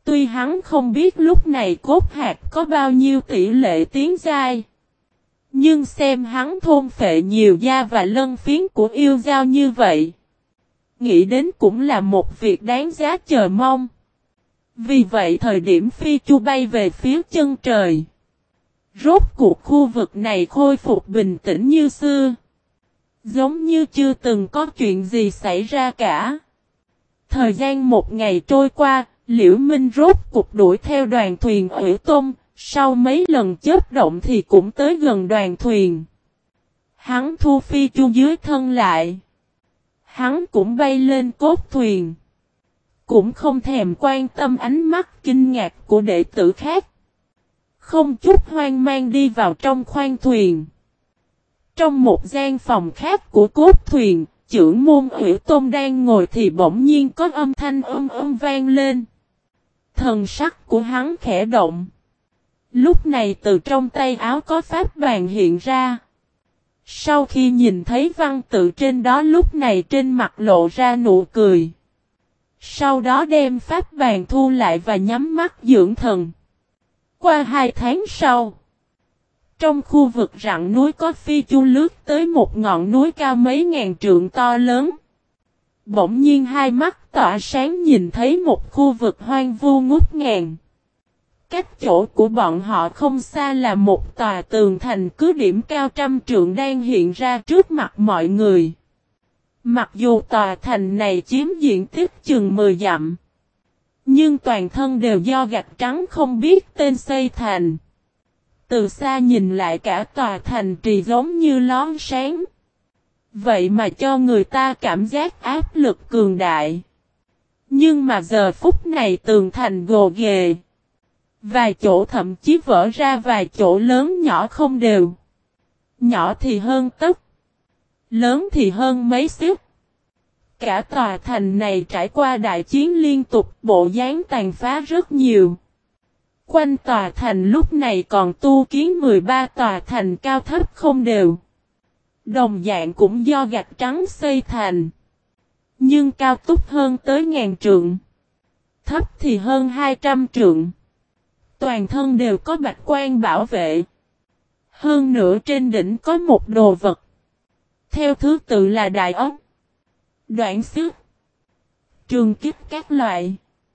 Tuy hắn không biết lúc này cốt hạt có bao nhiêu tỷ lệ tiến giai. Nhưng xem hắn thôn phệ nhiều da và lân phiến của yêu dao như vậy. Nghĩ đến cũng là một việc đáng giá chờ mong. Vì vậy thời điểm phi chu bay về phía chân trời. Rốt cuộc khu vực này khôi phục bình tĩnh như xưa. Giống như chưa từng có chuyện gì xảy ra cả. Thời gian một ngày trôi qua, Liễu Minh rốt cuộc đuổi theo đoàn thuyền Ủy Tôn, sau mấy lần chớp động thì cũng tới gần đoàn thuyền. Hắn thu phi chu dưới thân lại. Hắn cũng bay lên cốt thuyền. Cũng không thèm quan tâm ánh mắt kinh ngạc của đệ tử khác. Không chút hoang mang đi vào trong khoang thuyền. Trong một gian phòng khác của cốt thuyền, trưởng môn Ủy Tôn đang ngồi thì bỗng nhiên có âm thanh vang lên. Thần sắc của hắn khẽ động. Lúc này từ trong tay áo có pháp bàn hiện ra. Sau khi nhìn thấy văn tự trên đó lúc này trên mặt lộ ra nụ cười. Sau đó đem pháp bàn thu lại và nhắm mắt dưỡng thần. Qua 2 tháng sau. Trong khu vực rặng núi có phi chu lướt tới một ngọn núi cao mấy ngàn trượng to lớn. Bỗng nhiên hai mắt tỏa sáng nhìn thấy một khu vực hoang vu ngút ngàn. Cách chỗ của bọn họ không xa là một tòa tường thành cứ điểm cao 100 trượng đang hiện ra trước mặt mọi người. Mặc dù tòa thành này chiếm diện tích chừng 10 dặm. Nhưng toàn thân đều do gạch trắng không biết tên xây thành. Từ xa nhìn lại cả tòa thành trì giống như lón sáng. Vậy mà cho người ta cảm giác áp lực cường đại. Nhưng mà giờ phút này tường thành gồ ghề. Vài chỗ thậm chí vỡ ra vài chỗ lớn nhỏ không đều. Nhỏ thì hơn tấc. Lớn thì hơn mấy xíp. Cả tòa thành này trải qua đại chiến liên tục bộ dáng tàn phá rất nhiều. Quanh tòa thành lúc này còn tu kiến 13 tòa thành cao thấp không đều. Đồng dạng cũng do gạch trắng xây thành. Nhưng cao túc hơn tới 1000 trượng. Thấp thì hơn 200 trượng. Toàn thân đều có bạch quan bảo vệ. Hơn nữa trên đỉnh có một đồ vật. Theo thứ tự là đại ốc, đoạn xước, trường kích các loại.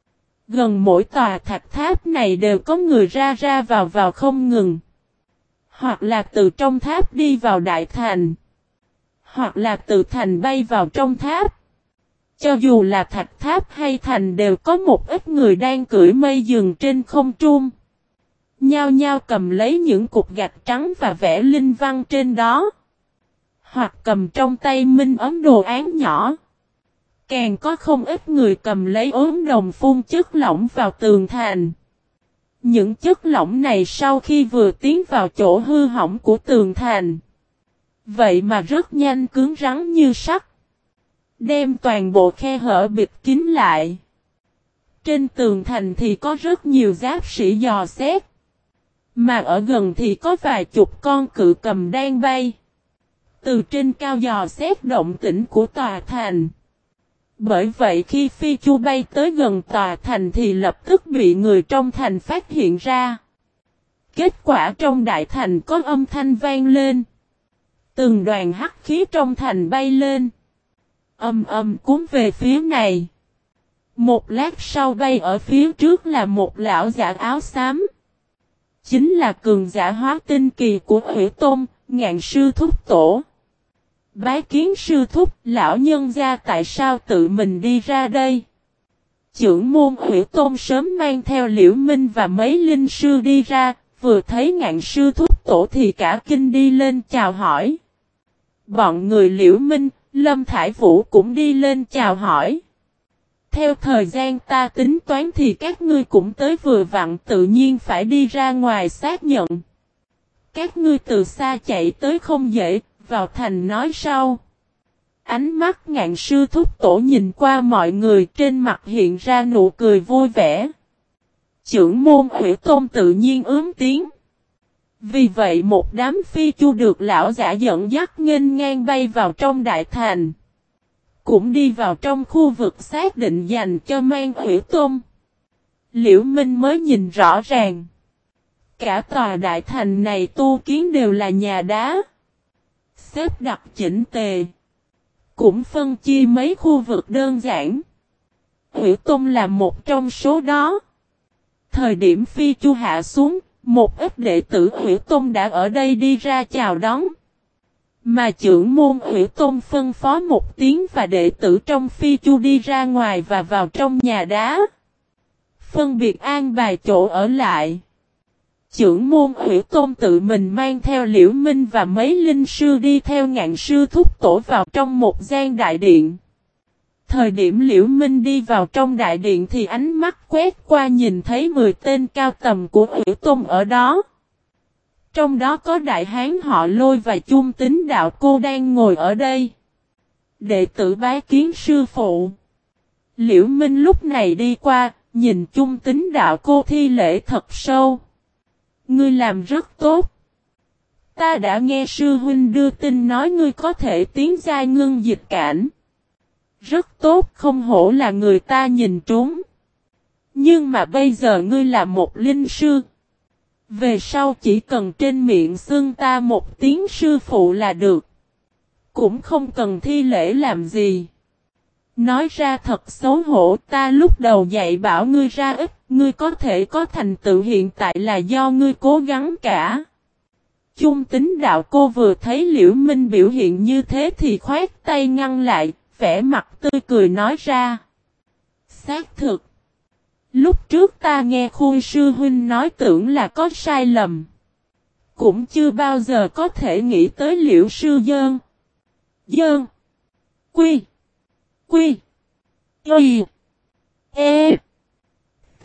Gần mỗi tòa thạch tháp này đều có người ra ra vào không ngừng. Hoặc là từ trong tháp đi vào đại thành. Hoặc là từ thành bay vào trong tháp. Cho dù là thạch tháp hay thành đều có một ít người đang cưỡi mây dừng trên không trung. Nhao nhao cầm lấy những cục gạch trắng và vẽ linh văn trên đó. Hoặc cầm trong tay minh ấm đồ án nhỏ. Càng có không ít người cầm lấy ốm đồng phun chất lỏng vào tường thành. Những chất lỏng này sau khi vừa tiến vào chỗ hư hỏng của tường thành. Vậy mà rất nhanh cứng rắn như sắt. Đem toàn bộ khe hở bịt kín lại. Trên tường thành thì có rất nhiều giáp sĩ dò xét. Mà ở gần thì có vài chục con cự cầm đang bay. Từ trên cao dò xét động tĩnh của tòa thành. Bởi vậy khi phi chu bay tới gần tòa thành thì lập tức bị người trong thành phát hiện ra. Kết quả trong đại thành có âm thanh vang lên. Từng đoàn hắc khí trong thành bay lên. Cuốn về phía này. Một lát sau bay ở phía trước là một lão giả áo xám. Chính là cường giả hóa tinh kỳ của Ủy Tôn, Ngạn sư thúc tổ. Bái kiến sư thúc, lão nhân gia tại sao tự mình đi ra đây? Trưởng môn Ủy Tôn sớm mang theo Liễu Minh và mấy linh sư đi ra, vừa thấy Ngạn sư thúc tổ thì cả kinh đi lên chào hỏi. Bọn người Liễu Minh, Lâm Thải Vũ cũng đi lên chào hỏi. Theo thời gian ta tính toán thì các ngươi cũng tới vừa vặn tự nhiên phải đi ra ngoài xác nhận. Các ngươi từ xa chạy tới không dễ, vào thành nói sau. Ánh mắt Ngạn sư thúc tổ nhìn qua mọi người trên mặt hiện ra nụ cười vui vẻ. Trưởng môn Ủy Tôn tự nhiên ướm tiếng. Vì vậy một đám phi chu được lão giả dẫn dắt nghênh ngang bay vào trong đại thành. Cũng đi vào trong khu vực xác định dành cho Mang Ủy Tôn. Liễu Minh mới nhìn rõ ràng. Cả tòa đại thành này tu kiến đều là nhà đá. Xếp đặt chỉnh tề. Cũng phân chia mấy khu vực đơn giản. Hủy Tôn là một trong số đó. Thời điểm Phi Chu hạ xuống, một ít đệ tử Hủy Tôn đã ở đây đi ra chào đón. Mà trưởng môn Hủy Tôn phân phó một tiếng và đệ tử trong Phi Chu đi ra ngoài và vào trong nhà đá. Phân biệt an bài chỗ ở lại. Trưởng môn Hủy Tôn tự mình mang theo Liễu Minh và mấy linh sư đi theo Ngạn sư thúc tổ vào trong một gian đại điện. Thời điểm Liễu Minh đi vào trong đại điện thì ánh mắt quét qua nhìn thấy 10 tên cao tầm của Hủy Tôn ở đó. Trong đó có đại hán họ Lôi và Chung Tín đạo cô đang ngồi ở đây. Đệ tử bái kiến sư phụ. Liễu Minh lúc này đi qua, nhìn Chung Tín đạo cô thi lễ thật sâu. Ngươi làm rất tốt. Ta đã nghe sư huynh đưa tin nói ngươi có thể tiến giai ngưng dịch cảnh. Rất tốt, không hổ là người ta nhìn trúng. Nhưng mà bây giờ ngươi là một linh sư. Về sau chỉ cần trên miệng xưng ta một tiếng sư phụ là được. Cũng không cần thi lễ làm gì. Nói ra thật xấu hổ, ta lúc đầu dạy bảo ngươi ra ít, ngươi có thể có thành tựu hiện tại là do ngươi cố gắng cả. Chung Tín đạo cô vừa thấy Liễu Minh biểu hiện như thế thì khoát tay ngăn lại, vẻ mặt tươi cười nói ra. Xác thực. Lúc trước ta nghe Khui sư huynh nói tưởng là có sai lầm. Cũng chưa bao giờ có thể nghĩ tới Liễu sư dơn. Dơn. Quy. Quy. Y. E. T.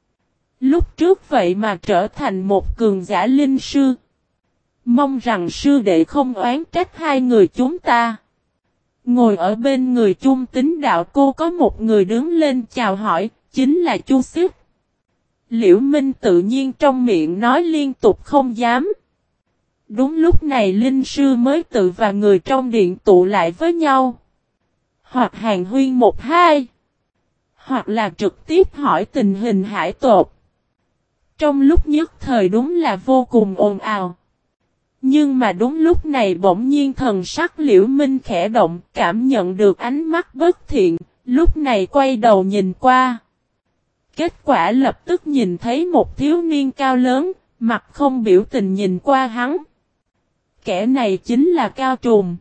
Lúc trước vậy mà trở thành một cường giả linh sư. Mong rằng sư đệ không oán trách hai người chúng ta. Ngồi ở bên người Chung Tín đạo cô có một người đứng lên chào hỏi, chính là Chu Xích. Liễu Minh tự nhiên trong miệng nói liên tục không dám. Đúng lúc này linh sư mới tự và người trong điện tụ lại với nhau. Hoặc hàn huyên một hai. Hoặc là trực tiếp hỏi tình hình hải tột. Trong lúc nhất thời đúng là vô cùng ồn ào. Nhưng mà đúng lúc này bỗng nhiên thần sắc Liễu Minh khẽ động, cảm nhận được ánh mắt bất thiện, lúc này quay đầu nhìn qua. Kết quả lập tức nhìn thấy một thiếu niên cao lớn, mặt không biểu tình nhìn qua hắn. Kẻ này chính là Cao Trùng.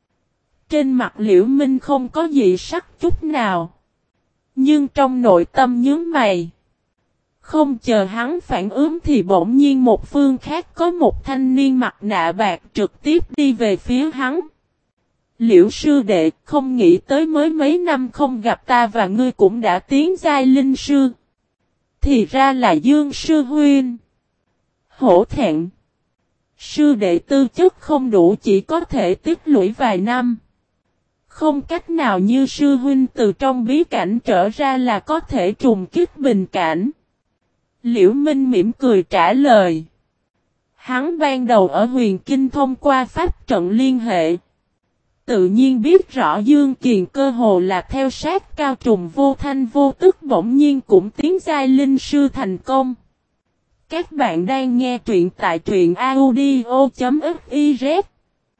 Trên mặt Liễu Minh không có gì sắc chút nào. Nhưng trong nội tâm nhướng mày. Không chờ hắn phản ứng thì bỗng nhiên một phương khác có một thanh niên mặt nạ bạc trực tiếp đi về phía hắn. Liễu sư đệ, không nghĩ tới mới mấy năm không gặp ta và ngươi cũng đã tiến giai linh sư. Thì ra là Dương sư huynh. Hổ thẹn. Sư đệ tư chất không đủ, chỉ có thể tích lũy vài năm. Không cách nào như sư huynh từ trong bí cảnh trở ra là có thể trùng kích bình cảnh. Liễu Minh mỉm cười trả lời. Hắn ban đầu ở Huyền Kinh thông qua pháp trận liên hệ. Tự nhiên biết rõ Dương Kiền cơ hồ là theo sát Cao Trùng vô thanh vô tức bỗng nhiên cũng tiến giai linh sư thành công. Các bạn đang nghe truyện tại truyện audio.fiz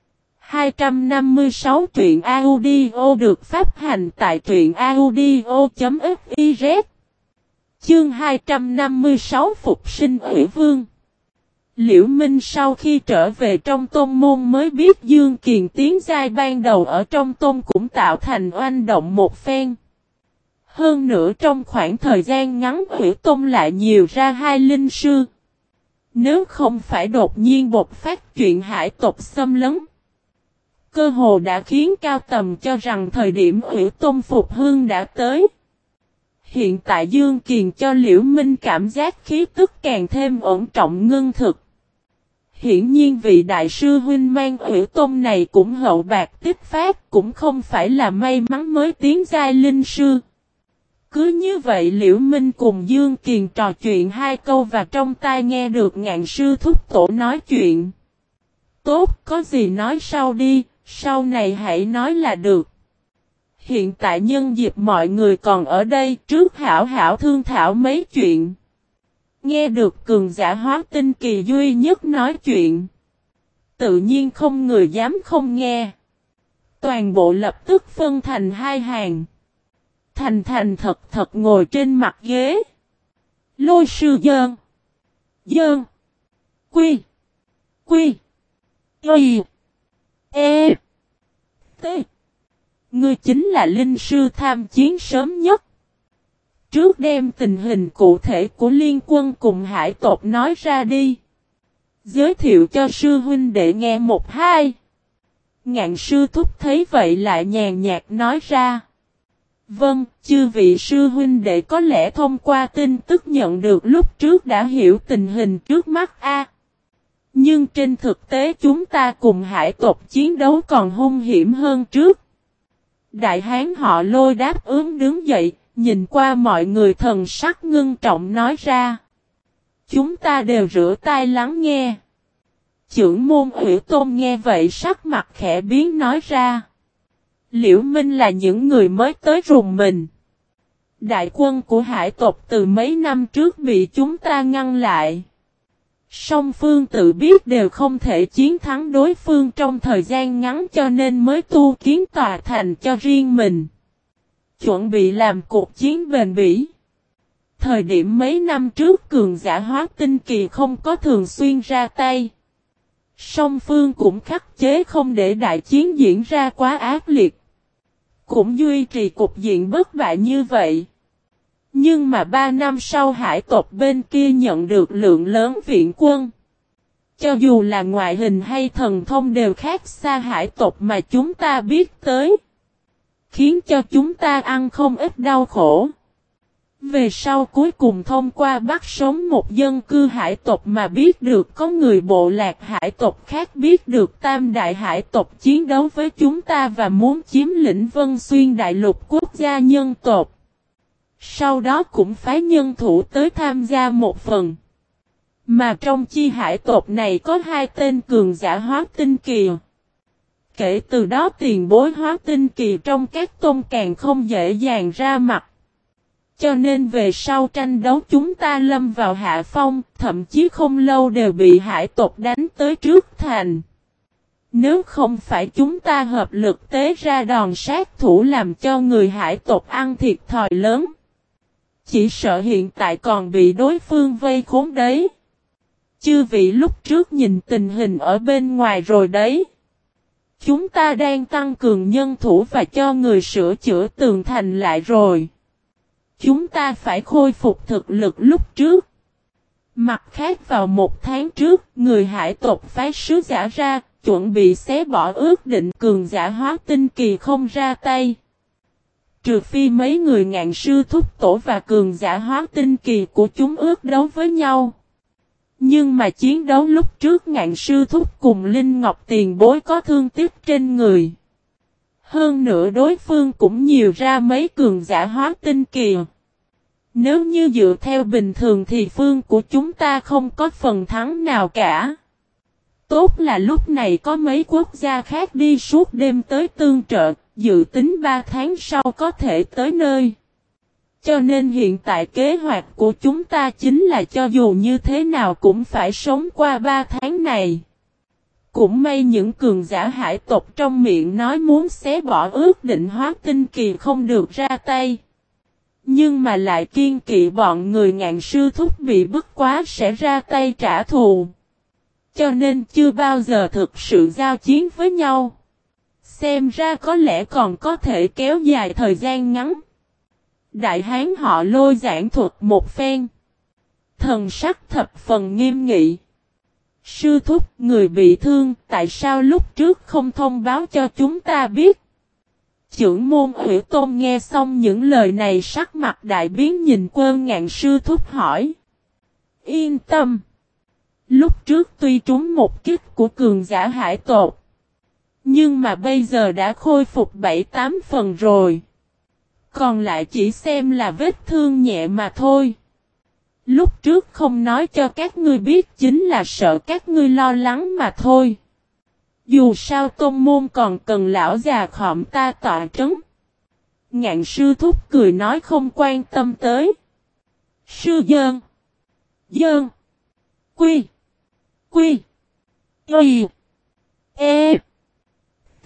256 truyện audio được phát hành tại truyện audio.fiz. Chương 256 Phục sinh Ủy Vương. Liễu Minh sau khi trở về trong tôn môn mới biết Dương Kiền tiến giai ban đầu ở trong tôn cũng tạo thành oanh động một phen. Hơn nữa trong khoảng thời gian ngắn Ủy Tôn lại nhiều ra hai linh sư. Nếu không phải đột nhiên bộc phát chuyện hải tộc xâm lấn, cơ hồ đã khiến cao tầm cho rằng thời điểm Ủy Tôn phục hưng đã tới. Hiện tại Dương Kiền cho Liễu Minh cảm giác khí tức càng thêm ổn trọng ngưng thực. Hiển nhiên vị đại sư huynh mang Ủy Tôn này cũng hậu bạc tích phát, cũng không phải là may mắn mới tiến giai linh sư. Cứ như vậy Liễu Minh cùng Dương Kiền trò chuyện hai câu và trong tai nghe được Ngạn sư thúc tổ nói chuyện. Tốt, có gì nói sau đi, sau này hãy nói là được. Hiện tại nhân dịp mọi người còn ở đây, trước hảo hảo thương thảo mấy chuyện. Nghe được cường giả hóa tinh kỳ duy nhất nói chuyện. Tự nhiên không người dám không nghe. Toàn bộ lập tức phân thành hai hàng. Thành thật thật ngồi trên mặt ghế. Lôi sư dơn. Dơn. Quy. Quy. Y. E. T. Ngươi chính là linh sư tham chiến sớm nhất. Trước đem tình hình cụ thể của liên quân cùng hải tộc nói ra đi. Giới thiệu cho sư huynh để nghe một hai. Ngạn sư thúc thấy vậy lại nhàn nhạt nói ra. Vâng, chư vị sư huynh đệ có lẽ thông qua tin tức nhận được lúc trước đã hiểu tình hình trước mắt a. Nhưng trên thực tế chúng ta cùng hải tộc chiến đấu còn hung hiểm hơn trước. Đại hán họ Lôi đáp ứng đứng dậy, nhìn qua mọi người thần sắc ngưng trọng nói ra. Chúng ta đều rửa tai lắng nghe. Chưởng môn Ủy Tôn nghe vậy sắc mặt khẽ biến nói ra. Liễu Minh là những người mới tới rùng mình. Đại quân của hải tộc từ mấy năm trước bị chúng ta ngăn lại. Song phương tự biết đều không thể chiến thắng đối phương trong thời gian ngắn cho nên mới tu kiến tòa thành cho riêng mình. Chuẩn bị làm cuộc chiến bền bỉ. Thời điểm mấy năm trước cường giả hóa tinh kỳ không có thường xuyên ra tay. Song phương cũng khắc chế không để đại chiến diễn ra quá ác liệt. Cũng duy trì cục diện bất bại như vậy. Nhưng mà 3 năm sau hải tộc bên kia nhận được lượng lớn viện quân. Cho dù là ngoại hình hay thần thông đều khác xa hải tộc mà chúng ta biết tới. Khiến cho chúng ta ăn không ít đau khổ. Về sau cuối cùng thông qua bắt sống một dân cư hải tộc mà biết được có người bộ lạc hải tộc khác biết được tam đại hải tộc chiến đấu với chúng ta và muốn chiếm lĩnh Vân Xuyên đại lục quốc gia nhân tộc. Sau đó cũng phái nhân thủ tới tham gia một phần. Mà trong chi hải tộc này có 2 tên cường giả hóa tinh kỳ. Kể từ đó tiền bối hóa tinh kỳ trong các tôn càng không dễ dàng ra mặt. Cho nên về sau tranh đấu chúng ta lâm vào hạ phong, thậm chí không lâu đều bị hải tộc đánh tới trước thành. Nếu không phải chúng ta hợp lực tế ra đòn sát thủ làm cho người hải tộc ăn thiệt thòi lớn. Chỉ sợ hiện tại còn bị đối phương vây khốn đấy. Chư vị lúc trước nhìn tình hình ở bên ngoài rồi đấy. Chúng ta đang tăng cường nhân thủ và cho người sửa chữa tường thành lại rồi. Chúng ta phải khôi phục thực lực lúc trước. Mặt khác vào 1 tháng trước, người hải tộc phái sứ giả ra, chuẩn bị xé bỏ ước định cường giả hóa tinh kỳ không ra tay. Trừ phi mấy người ngạn sư thúc tổ và cường giả hóa tinh kỳ của chúng ước đấu với nhau. Nhưng mà chiến đấu lúc trước ngạn sư thúc cùng Linh Ngọc tiền bối có thương tiếc trên người. Hơn nữa đối phương cũng nhiều ra mấy cường giả hóa tinh kỳ. Nếu như dựa theo bình thường thì phương của chúng ta không có phần thắng nào cả. Tốt là lúc này có mấy quốc gia khác đi suốt đêm tới tương trợ, dự tính 3 tháng sau có thể tới nơi. Cho nên hiện tại kế hoạch của chúng ta chính là cho dù như thế nào cũng phải sống qua 3 tháng này. Cũng may những cường giả hải tộc trong miệng nói muốn xé bỏ ước định hóa tinh kỳ không được ra tay. Nhưng mà lại kiên kỵ bọn người ngạn sư thúc bị bức quá sẽ ra tay trả thù. Cho nên chưa bao giờ thực sự giao chiến với nhau. Xem ra có lẽ còn có thể kéo dài thời gian ngắn. Đại hán họ Lôi giảng thuật một phen. Thần sắc thập phần nghiêm nghị. Sư thúc, người bị thương, tại sao lúc trước không thông báo cho chúng ta biết? Chưởng môn Ủy Tôn nghe xong những lời này sắc mặt đại biến nhìn Quân Ngạn sư thúc hỏi. Yên tâm. Lúc trước tuy trúng một kích của cường giả hải tộc. Nhưng mà bây giờ đã khôi phục 7-8 phần rồi. Còn lại chỉ xem là vết thương nhẹ mà thôi. Lúc trước không nói cho các ngươi biết chính là sợ các ngươi lo lắng mà thôi. Dù sao tôn môn còn cần lão già khọm ta tọa trấn. Ngạn sư thúc cười nói không quan tâm tới. Sư dơn. Dơn. Quy. Quy. Y. E. T.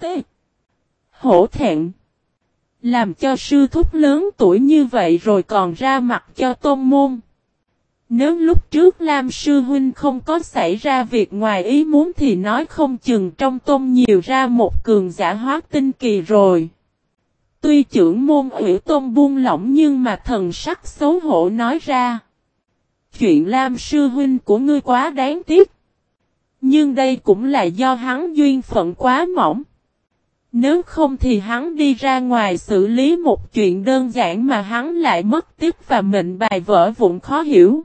Hổ thẹn. Làm cho sư thúc lớn tuổi như vậy rồi còn ra mặt cho tôn môn. Nếu lúc trước Lam sư huynh không có xảy ra việc ngoài ý muốn thì nói không chừng trong tôn nhiều ra một cường giả hóa tinh kỳ rồi. Tuy trưởng môn ủy tôn buông lỏng nhưng mà thần sắc xấu hổ nói ra. Chuyện Lam sư huynh của ngươi quá đáng tiếc. Nhưng đây cũng là do hắn duyên phận quá mỏng. Nếu không thì hắn đi ra ngoài xử lý một chuyện đơn giản mà hắn lại mất tiếc và mệnh bài vỡ vụn khó hiểu.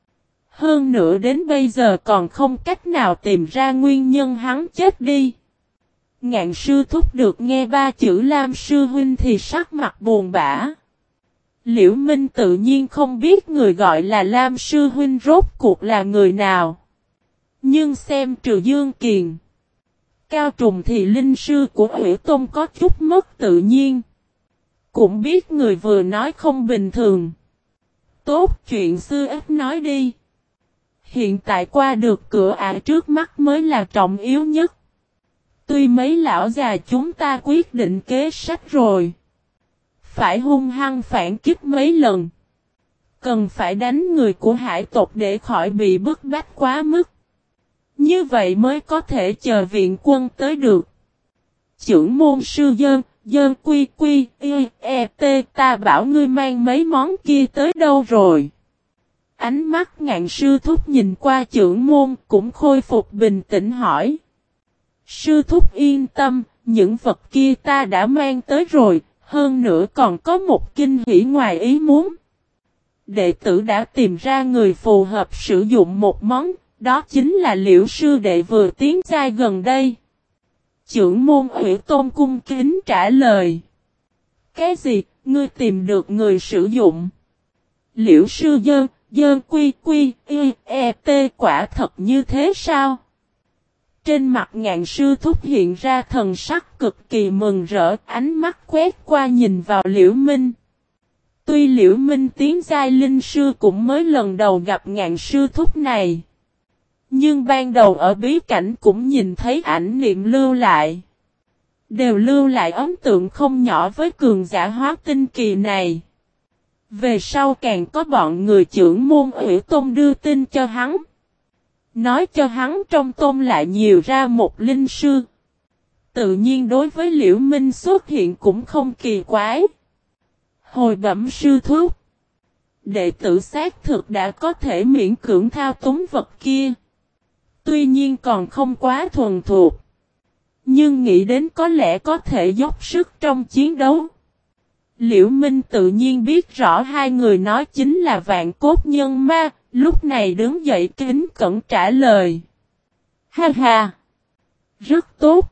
Hơn nữa đến bây giờ còn không cách nào tìm ra nguyên nhân hắn chết đi. Ngạn sư thúc được nghe ba chữ Lam sư huynh thì sắc mặt buồn bã. Liễu Minh tự nhiên không biết người gọi là Lam sư huynh rốt cuộc là người nào. Nhưng xem Trừ Dương Kiền, Cao Trùng thì linh sư của Hủy Tôn có chút mất tự nhiên. Cũng biết người vừa nói không bình thường. Tốt, chuyện xưa ít nói đi. Hiện tại qua được cửa ải trước mắt mới là trọng yếu nhất. Tuy mấy lão già chúng ta quyết định kế sách rồi. Phải hung hăng phản kích mấy lần. Cần phải đánh người của hải tộc để khỏi bị bức bách quá mức. Như vậy mới có thể chờ viện quân tới được. Chưởng môn sư dơn quy quy e t, ta bảo ngươi mang mấy món kia tới đâu rồi. Ánh mắt Ngạn sư thúc nhìn qua chưởng môn cũng khôi phục bình tĩnh hỏi. Sư thúc yên tâm, những vật kia ta đã mang tới rồi, hơn nữa còn có một kinh hỉ ngoài ý muốn. Đệ tử đã tìm ra người phù hợp sử dụng một món, đó chính là Liễu sư đệ vừa tiến giai gần đây. Chưởng môn Hủy Tôn cung kính trả lời. Cái gì, ngươi tìm được người sử dụng? Liễu sư dơn quy quy e t, quả thật như thế sao? Trên mặt Ngạn sư thúc hiện ra thần sắc cực kỳ mừng rỡ, ánh mắt quét qua nhìn vào Liễu Minh. Tuy Liễu Minh tiến giai linh sư cũng mới lần đầu gặp Ngạn sư thúc này. Nhưng ban đầu ở bí cảnh cũng nhìn thấy ảnh niệm lưu lại. Đều lưu lại ấn tượng không nhỏ với cường giả hóa tinh kỳ này. Về sau càng có bọn người trưởng môn Hủy Tôn đưa tin cho hắn. Nói cho hắn trong tôn lại nhiều ra một linh sư. Tự nhiên đối với Liễu Minh xuất hiện cũng không kỳ quái. Hồi bẩm sư thúc. Đệ tử xác thực đã có thể miễn cưỡng thao túng vật kia. Tuy nhiên còn không quá thuần thuộc. Nhưng nghĩ đến có lẽ có thể dốc sức trong chiến đấu. Liễu Minh tự nhiên biết rõ hai người nói chính là Vạn Cốt Nhân Ma, lúc này đứng dậy kính cẩn trả lời. Ha ha! Rất tốt!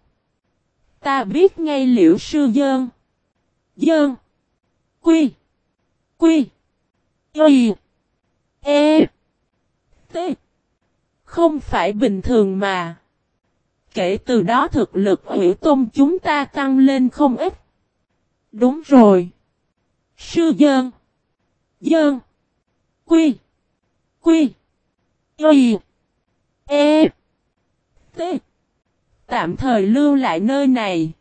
Ta biết ngay Liễu sư dơn. Dơn! Quy! Quy! Y! E! T! Không phải bình thường mà. Kể từ đó thực lực Hủy Tôn chúng ta tăng lên không ít. Đúng rồi. Sư dơn. Dơn. Quy. Quy. Y. E. T. Tạm thời lưu lại nơi này.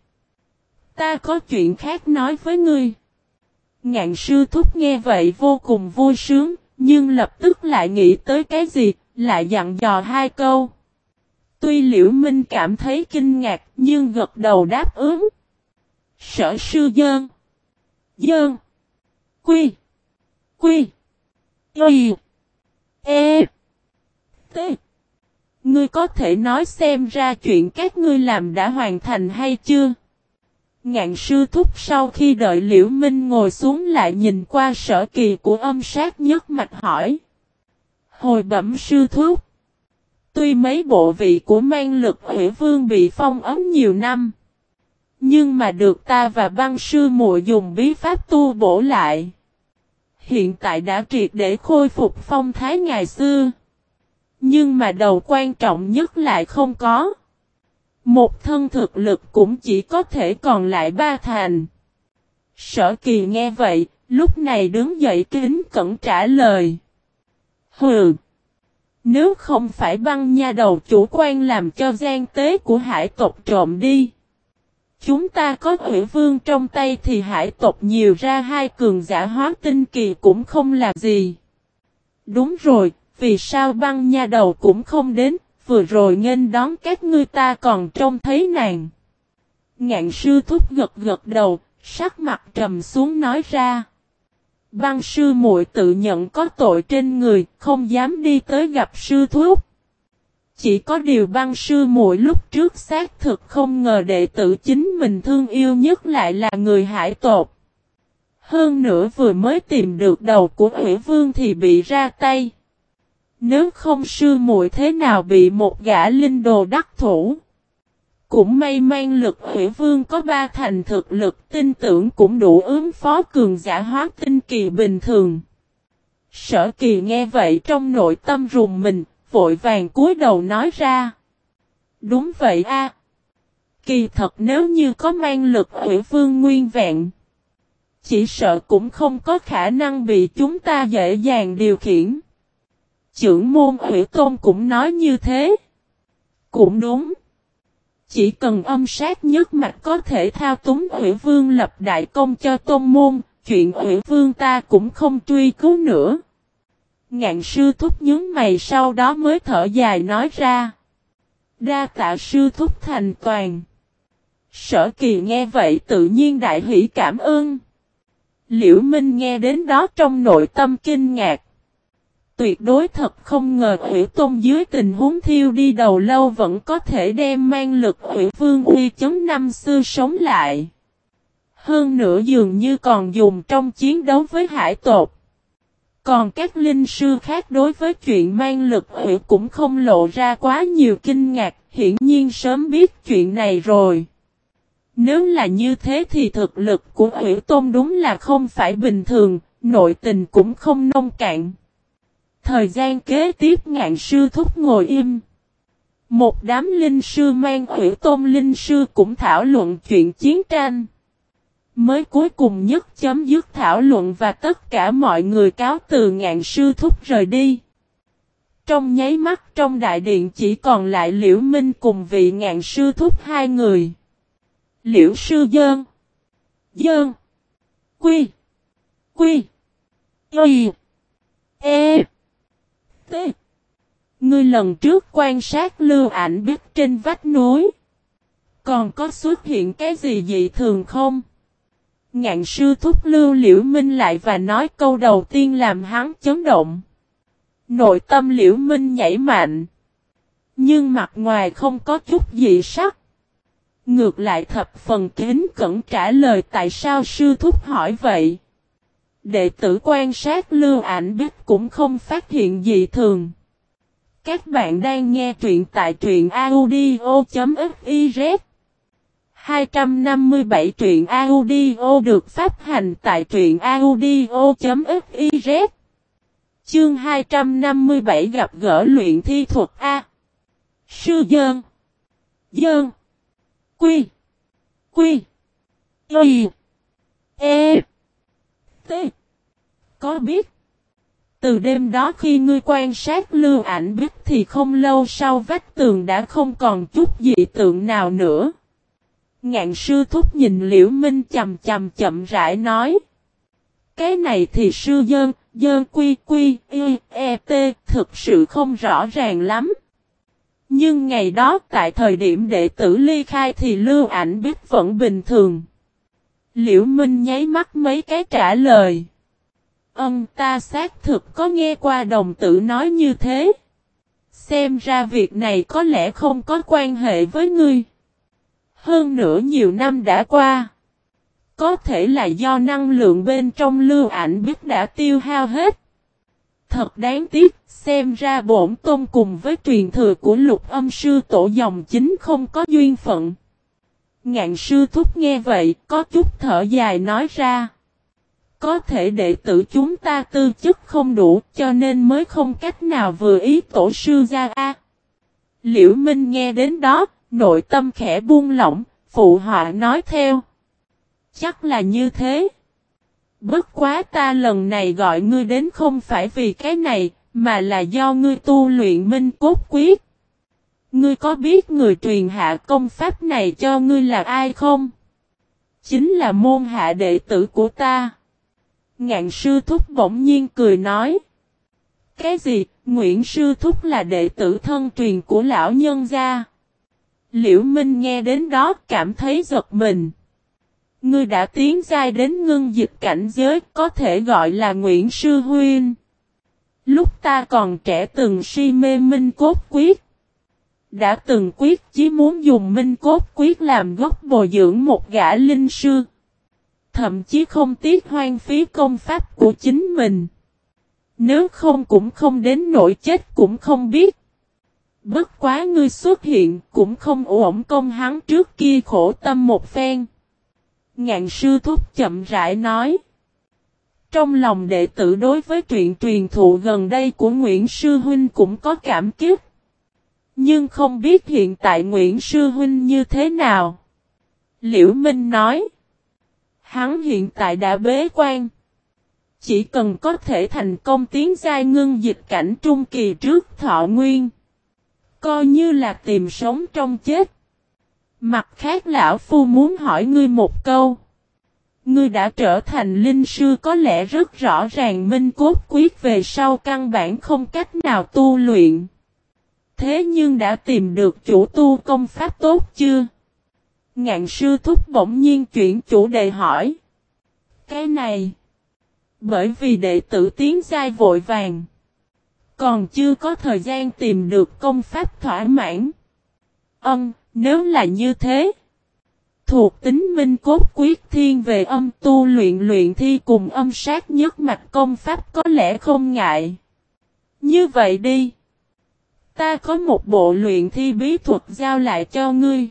Ta có chuyện khác nói với ngươi. Ngạn sư thúc nghe vậy vô cùng vui sướng, nhưng lập tức lại nghĩ tới cái gì, lại dặn dò hai câu. Tuy Liễu Minh cảm thấy kinh ngạc, nhưng gật đầu đáp ứng. Sở sư dơn. Dơn. Quy. Quy. Y. E. T. Ngươi có thể nói xem ra chuyện các ngươi làm đã hoàn thành hay chưa? Ngạn sư thúc sau khi đợi Liễu Minh ngồi xuống lại nhìn qua Sở Kỳ của âm sát nhất mạch hỏi. Hồi bẩm sư thúc. Tuy mấy bộ vị của mang lực Hủy Vương bị phong ấn nhiều năm. Nhưng mà được ta và băng sư muội dùng bí pháp tu bổ lại. Hiện tại đã triệt để khôi phục phong thái ngày xưa. Nhưng mà đầu quan trọng nhất lại không có. Một thân thực lực cũng chỉ có thể còn lại ba thành. Sở Kỳ nghe vậy, lúc này đứng dậy kính cẩn trả lời. Hừ! Nếu không phải Băng nha đầu chủ quan làm cho gian tế của hải tộc trộm đi. Chúng ta có Hủy Vương trong tay thì hải tộc nhiều ra hai cường giả hóa tinh kỳ cũng không là gì. Đúng rồi, vì sao Băng nha đầu cũng không đến, vừa rồi nghênh đón các ngươi ta còn trông thấy nàng. Ngạn sư thúc gật gật đầu, sắc mặt trầm xuống nói ra. Băng sư muội tự nhận có tội trên người, không dám đi tới gặp sư thúc. Chỉ có điều Băng sư muội lúc trước xác thực không ngờ đệ tử chính mình thương yêu nhất lại là người hải tộc. Hơn nữa vừa mới tìm được đầu của Hủy Vương thì bị ra tay. Nếu không sư muội thế nào bị một gã linh đồ đắc thủ. Cũng may mang lực Hủy Vương có 3 thành thực lực, tin tưởng cũng đủ ứng phó cường giả hóa tinh kỳ bình thường. Sở Kỳ nghe vậy trong nội tâm rùng mình, vội vàng cúi đầu nói ra. Đúng vậy a. Kỳ thật nếu như có mang lực Hủy Vương nguyên vẹn, chỉ sợ cũng không có khả năng bị chúng ta dễ dàng điều khiển. Chưởng môn Hủy Tôn cũng nói như thế. Cũng đúng. Chỉ cần âm sát nhất mạch có thể thao túng Hủy Vương lập đại công cho tôn môn, chuyện Hủy Vương ta cũng không truy cứu nữa. Ngạn sư thúc nhướng mày sau đó mới thở dài nói ra. Đa tạ sư thúc thành toàn. Sở Kỳ nghe vậy tự nhiên đại hỷ cảm ơn. Liễu Minh nghe đến đó trong nội tâm kinh ngạc. Tuyệt đối thật không ngờ Hủy Tôn dưới tình huống thiêu đi đầu lâu vẫn có thể đem mang lực Hủy Vương uy chấn năm xưa sống lại. Hơn nữa dường như còn dùng trong chiến đấu với hải tộc. Còn các linh sư khác đối với chuyện mang lực Hủy cũng không lộ ra quá nhiều kinh ngạc, hiển nhiên sớm biết chuyện này rồi. Nếu là như thế thì thực lực của Hủy Tôn đúng là không phải bình thường, nội tình cũng không nông cạn. Thời gian kế tiếp Ngạn sư thúc ngồi im. Một đám linh sư mang Hủy Tôn linh sư cũng thảo luận chuyện chiến tranh. Mới cuối cùng nhất chấm dứt thảo luận và tất cả mọi người cáo từ Ngạn sư thúc rời đi. Trong nháy mắt trong đại điện chỉ còn lại Liễu Minh cùng vị Ngạn sư thúc hai người. Liễu sư Dơn. Dơn. Quy. Quy. Y. E. T. Ngươi lần trước quan sát lưu ảnh biết trên vách núi. Còn có xuất hiện cái gì dị thường không? Ngạn sư thúc lưu Liễu Minh lại và nói câu đầu tiên làm hắn chấn động. Nội tâm Liễu Minh nhảy mạnh. Nhưng mặt ngoài không có chút dị sắc. Ngược lại thập phần kính cẩn trả lời tại sao sư thúc hỏi vậy. Đệ tử quan sát lưu ảnh biết cũng không phát hiện gì thường. Các bạn đang nghe truyện tại truyện audio.fiz 257 truyện audio được phát hành tại truyện audio.fiz Chương 257 gặp gỡ luyện thi thuật A. Sư Dơn. Dơn. Quy. Quy. Y. E. T. Có biết. Từ đêm đó khi ngươi quan sát lưu ảnh biết thì không lâu sau vách tường đã không còn chút dị tượng nào nữa. Ngạn sư thúc nhìn Liễu Minh chậm rãi nói. Cái này thì sư Dơn, Dơn Quy Quy, Y, E, T thực sự không rõ ràng lắm. Nhưng ngày đó tại thời điểm đệ tử ly khai thì lưu ảnh biết vẫn bình thường. Liễu Minh nháy mắt mấy cái trả lời. Ta xác thực có nghe qua đồng tử nói như thế. Xem ra việc này có lẽ không có quan hệ với ngươi. Hơn nữa nhiều năm đã qua. Có thể là do năng lượng bên trong lưu ảnh biết đã tiêu hao hết. Thật đáng tiếc, xem ra bổn tôn cùng với truyền thừa của Lục Âm sư tổ dòng chính không có duyên phận. Ngạn sư thúc nghe vậy, có chút thở dài nói ra. Có thể đệ tử chúng ta tư chất không đủ, cho nên mới không cách nào vừa ý tổ sư ra a. Liễu Minh nghe đến đó, nội tâm khẽ buông lỏng, phụ họa nói theo. Chắc là như thế. Bất quá ta lần này gọi ngươi đến không phải vì cái này, mà là do ngươi tu luyện Minh Cốt Quyết. Ngươi có biết người truyền hạ công pháp này cho ngươi là ai không? Chính là môn hạ đệ tử của ta. Ngạn sư thúc bỗng nhiên cười nói. Cái gì? Nguyễn sư thúc là đệ tử thân truyền của lão nhân gia. Liễu Minh nghe đến đó cảm thấy giật mình. Ngươi đã tiến giai đến ngưng dịch cảnh giới, có thể gọi là Nguyễn sư huynh. Lúc ta còn trẻ từng si mê Minh Cốt Quyết. Đã từng quyết chí muốn dùng Minh Cốt Quyết làm gốc bồi dưỡng một gã linh sư. Thậm chí không tiếc hoang phí công pháp của chính mình. Nếu không cũng không đến nỗi chết cũng không biết. Bất quá ngươi xuất hiện cũng không uổng công hắn trước kia khổ tâm một phen. Ngạn sư thúc chậm rãi nói. Trong lòng đệ tử đối với truyện truyền thụ gần đây của Nguyễn Sư Huynh cũng có cảm kích. Nhưng không biết hiện tại Nguyễn Sư Huynh như thế nào. Liễu Minh nói. Hắn hiện tại đã bế quan. Chỉ cần có thể thành công tiến giai ngưng dịch cảnh trung kỳ trước thọ nguyên. Coi như là tìm sống trong chết. Mặt khác lão phu muốn hỏi ngươi một câu. Ngươi đã trở thành linh sư có lẽ rất rõ ràng Minh Cốt Quyết về sau căn bản không cách nào tu luyện. Thế nhưng đã tìm được chủ tu công pháp tốt chưa? Ngạn sư thúc bỗng nhiên chuyển chủ đề hỏi. Cái này. Bởi vì đệ tử tiến giai vội vàng. Còn chưa có thời gian tìm được công pháp thỏa mãn. Nếu là như thế. Thuộc tính Minh Cốt Quyết thiên về âm tu luyện thi cùng âm sát nhất mạch công pháp có lẽ không ngại. Như vậy đi. Ta có một bộ luyện thi bí thuật giao lại cho ngươi.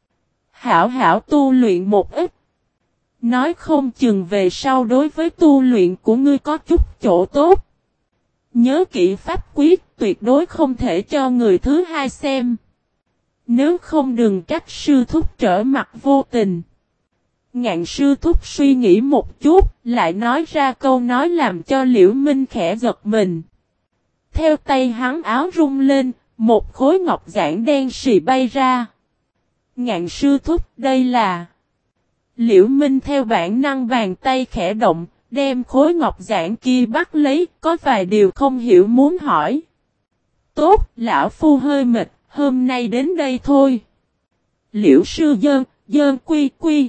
Hảo hảo tu luyện một ít. Nói không chừng về sau đối với tu luyện của ngươi có chút chỗ tốt. Nhớ kỹ pháp quyết tuyệt đối không thể cho người thứ hai xem. Nếu không đừng trách sư thúc trở mặt vô tình. Ngạn sư thúc suy nghĩ một chút, lại nói ra câu nói làm cho Liễu Minh khẽ giật mình. Theo tay hắn áo rung lên, một khối ngọc giản đen sì bay ra. Ngạn sư thúc đây là... Liễu Minh theo bản năng bàn tay khẽ động, đem khối ngọc giản kia bắt lấy, có vài điều không hiểu muốn hỏi. Tốt, lão phu hơi mệt, hôm nay đến đây thôi. Liễu sư dơn quy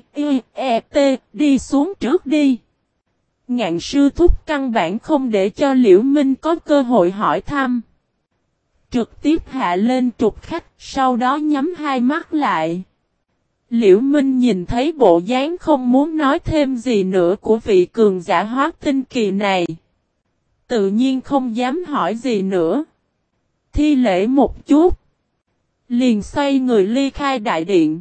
t, đi xuống trước đi. Ngạn sư thúc căn bản không để cho Liễu Minh có cơ hội hỏi thăm. Trực tiếp hạ lên trục khách, sau đó nhắm hai mắt lại. Liễu Minh nhìn thấy bộ dáng không muốn nói thêm gì nữa của vị cường giả hóa tinh kỳ này. Tự nhiên không dám hỏi gì nữa. Thi lễ một chút. Liền xoay người ly khai đại điện.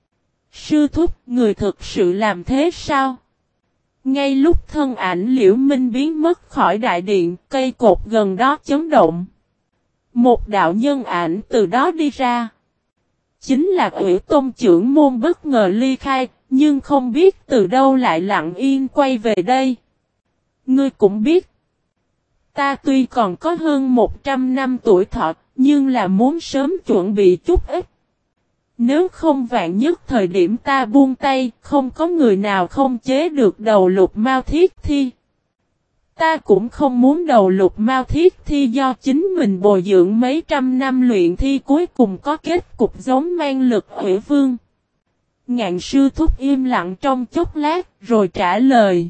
Sư thúc, người thực sự làm thế sao? Ngay lúc thân ảnh Liễu Minh biến mất khỏi đại điện, cây cột gần đó chấn động. Một đạo nhân ảnh từ đó đi ra. Chính là Ủy Tôn trưởng môn bất ngờ ly khai, nhưng không biết từ đâu lại lặng yên quay về đây. Ngươi cũng biết. Ta tuy còn có hơn 100 năm tuổi thọ, nhưng là muốn sớm chuẩn bị chút ít. Nếu không vạn nhất thời điểm ta buông tay, không có người nào không chế được đầu Lục Mao Thiết Thi. Ta cũng không muốn đầu Lục Mao Thiết Thi do chính mình bồi dưỡng mấy trăm năm luyện thi cuối cùng có kết cục giống mang lực Hủy Vương. Ngạn sư thúc im lặng trong chốc lát rồi trả lời.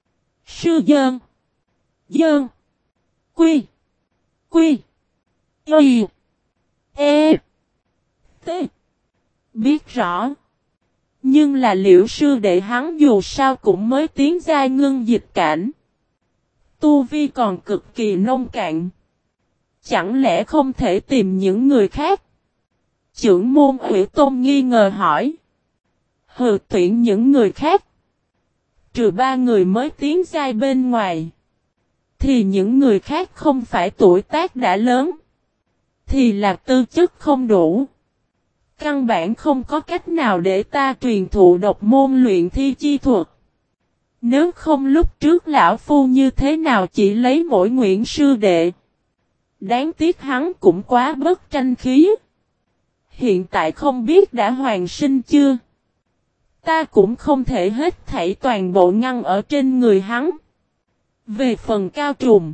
Sư dơn. Quy. Y. E. T. Biết rõ. Nhưng là Liễu sư đệ hắn dù sao cũng mới tiến giai ngưng dịch cảnh. Tu vi còn cực kỳ nông cạn. Chẳng lẽ không thể tìm những người khác? Trưởng môn Ủy Tôn nghi ngờ hỏi. Tuyển những người khác. Trừ 3 người mới tiến giai bên ngoài. Thì những người khác không phải tuổi tác đã lớn. Thì là tư chất không đủ. Căn bản không có cách nào để ta truyền thụ độc môn luyện thi chi thuật. Nếu không lúc trước lão phu như thế nào chỉ lấy mỗi Nguyễn sư đệ. Đáng tiếc hắn cũng quá bất tranh khí. Hiện tại không biết đã hoàn sinh chưa. Ta cũng không thể hết thảy toàn bộ ngăn ở trên người hắn. Về phần Cao Trùng.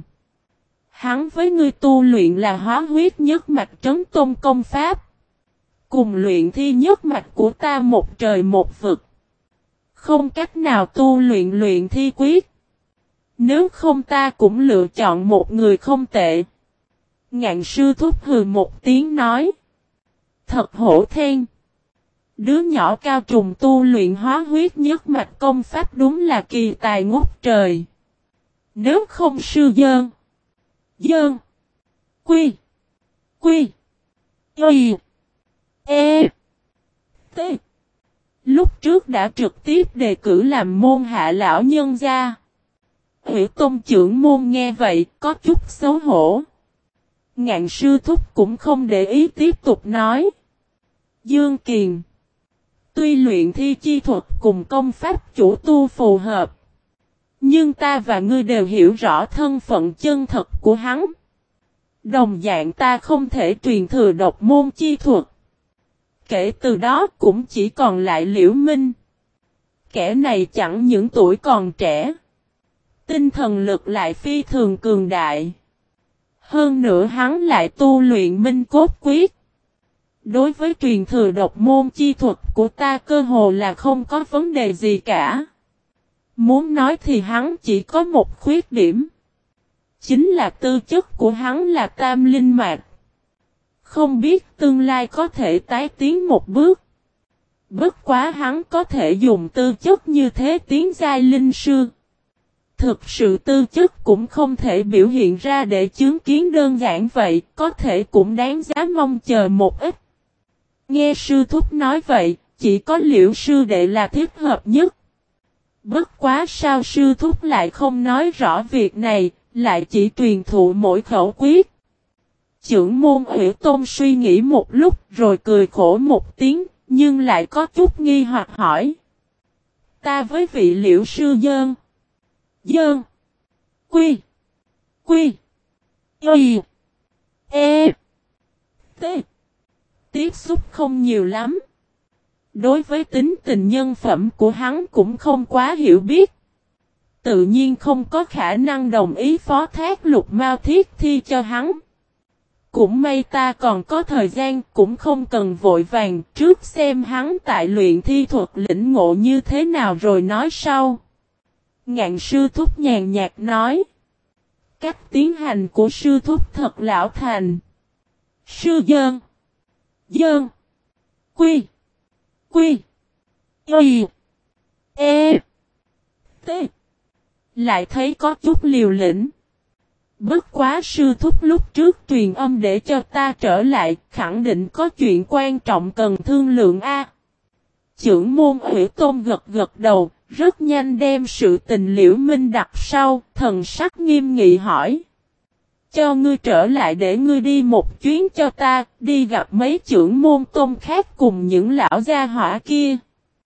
Hắn với ngươi tu luyện là hóa huyết nhất mạch trấn tôn công pháp. Cùng luyện thi nhất mạch của ta một trời một vực. Không cách nào tu luyện thi quyết. Nếu không ta cũng lựa chọn một người không tệ. Ngạn sư thúc hừ một tiếng nói. Thật hổ thẹn. Đứa nhỏ Cao Trùng tu luyện hóa huyết nhất mạch công pháp đúng là kỳ tài ngút trời. Nếu không sư dơn. Dơn. Quy. Quy. Y. E. T. Lúc trước đã trực tiếp đề cử làm môn hạ lão nhân gia. Hủy tôn trưởng môn nghe vậy có chút xấu hổ. Ngạn sư thúc cũng không để ý tiếp tục nói. Dương Kiền. Tuy luyện thi chi thuật cùng công pháp chủ tu phù hợp. Nhưng ta và ngươi đều hiểu rõ thân phận chân thật của hắn. Đồng dạng ta không thể truyền thừa độc môn chi thuật. Kể từ đó cũng chỉ còn lại Liễu Minh. Kẻ này chẳng những tuổi còn trẻ. Tinh thần lực lại phi thường cường đại. Hơn nữa hắn lại tu luyện minh cốt quyết. Đối với truyền thừa độc môn chi thuật của ta cơ hồ là không có vấn đề gì cả. Muốn nói thì hắn chỉ có một khuyết điểm. Chính là tư chất của hắn là tam linh mạch. Không biết tương lai có thể tái tiến một bước. Bất quá hắn có thể dùng tư chất như thế tiến giai linh sư. Thực sự tư chất cũng không thể biểu hiện ra để chứng kiến đơn giản vậy, có thể cũng đáng giá mong chờ một ít. Nghe sư thúc nói vậy, chỉ có Liễu sư đệ là thích hợp nhất. Bất quá sao sư thúc lại không nói rõ việc này, lại chỉ truyền thụ mỗi khẩu quyết. Chưởng môn Hủy Tôn suy nghĩ một lúc rồi cười khổ một tiếng, nhưng lại có chút nghi hoặc hỏi. Ta với vị Liễu sư dơn. Dơn. Quy. Quy. Y. E. T. Tiếp xúc không nhiều lắm. Đối với tính tình nhân phẩm của hắn cũng không quá hiểu biết. Tự nhiên không có khả năng đồng ý phó thác Lục Mao Thiết Thi cho hắn. Cũng may ta còn có thời gian cũng không cần vội vàng trước xem hắn tại luyện thi thuật lĩnh ngộ như thế nào rồi nói sau. Ngạn sư thúc nhàn nhạt nói. Cách tiến hành của sư thúc thật lão thành. Sư dơn. Dơn. Quy. Quy. Y. E. T. Lại thấy có chút liều lĩnh. Bất quá sư thúc lúc trước truyền âm để cho ta trở lại, khẳng định có chuyện quan trọng cần thương lượng a. Chưởng môn Hủy Tôn gật gật đầu, rất nhanh đem sự tình Liễu Minh đặt sau, thần sắc nghiêm nghị hỏi. Cho ngươi trở lại để ngươi đi một chuyến cho ta, đi gặp mấy chưởng môn tôn khác cùng những lão gia hỏa kia.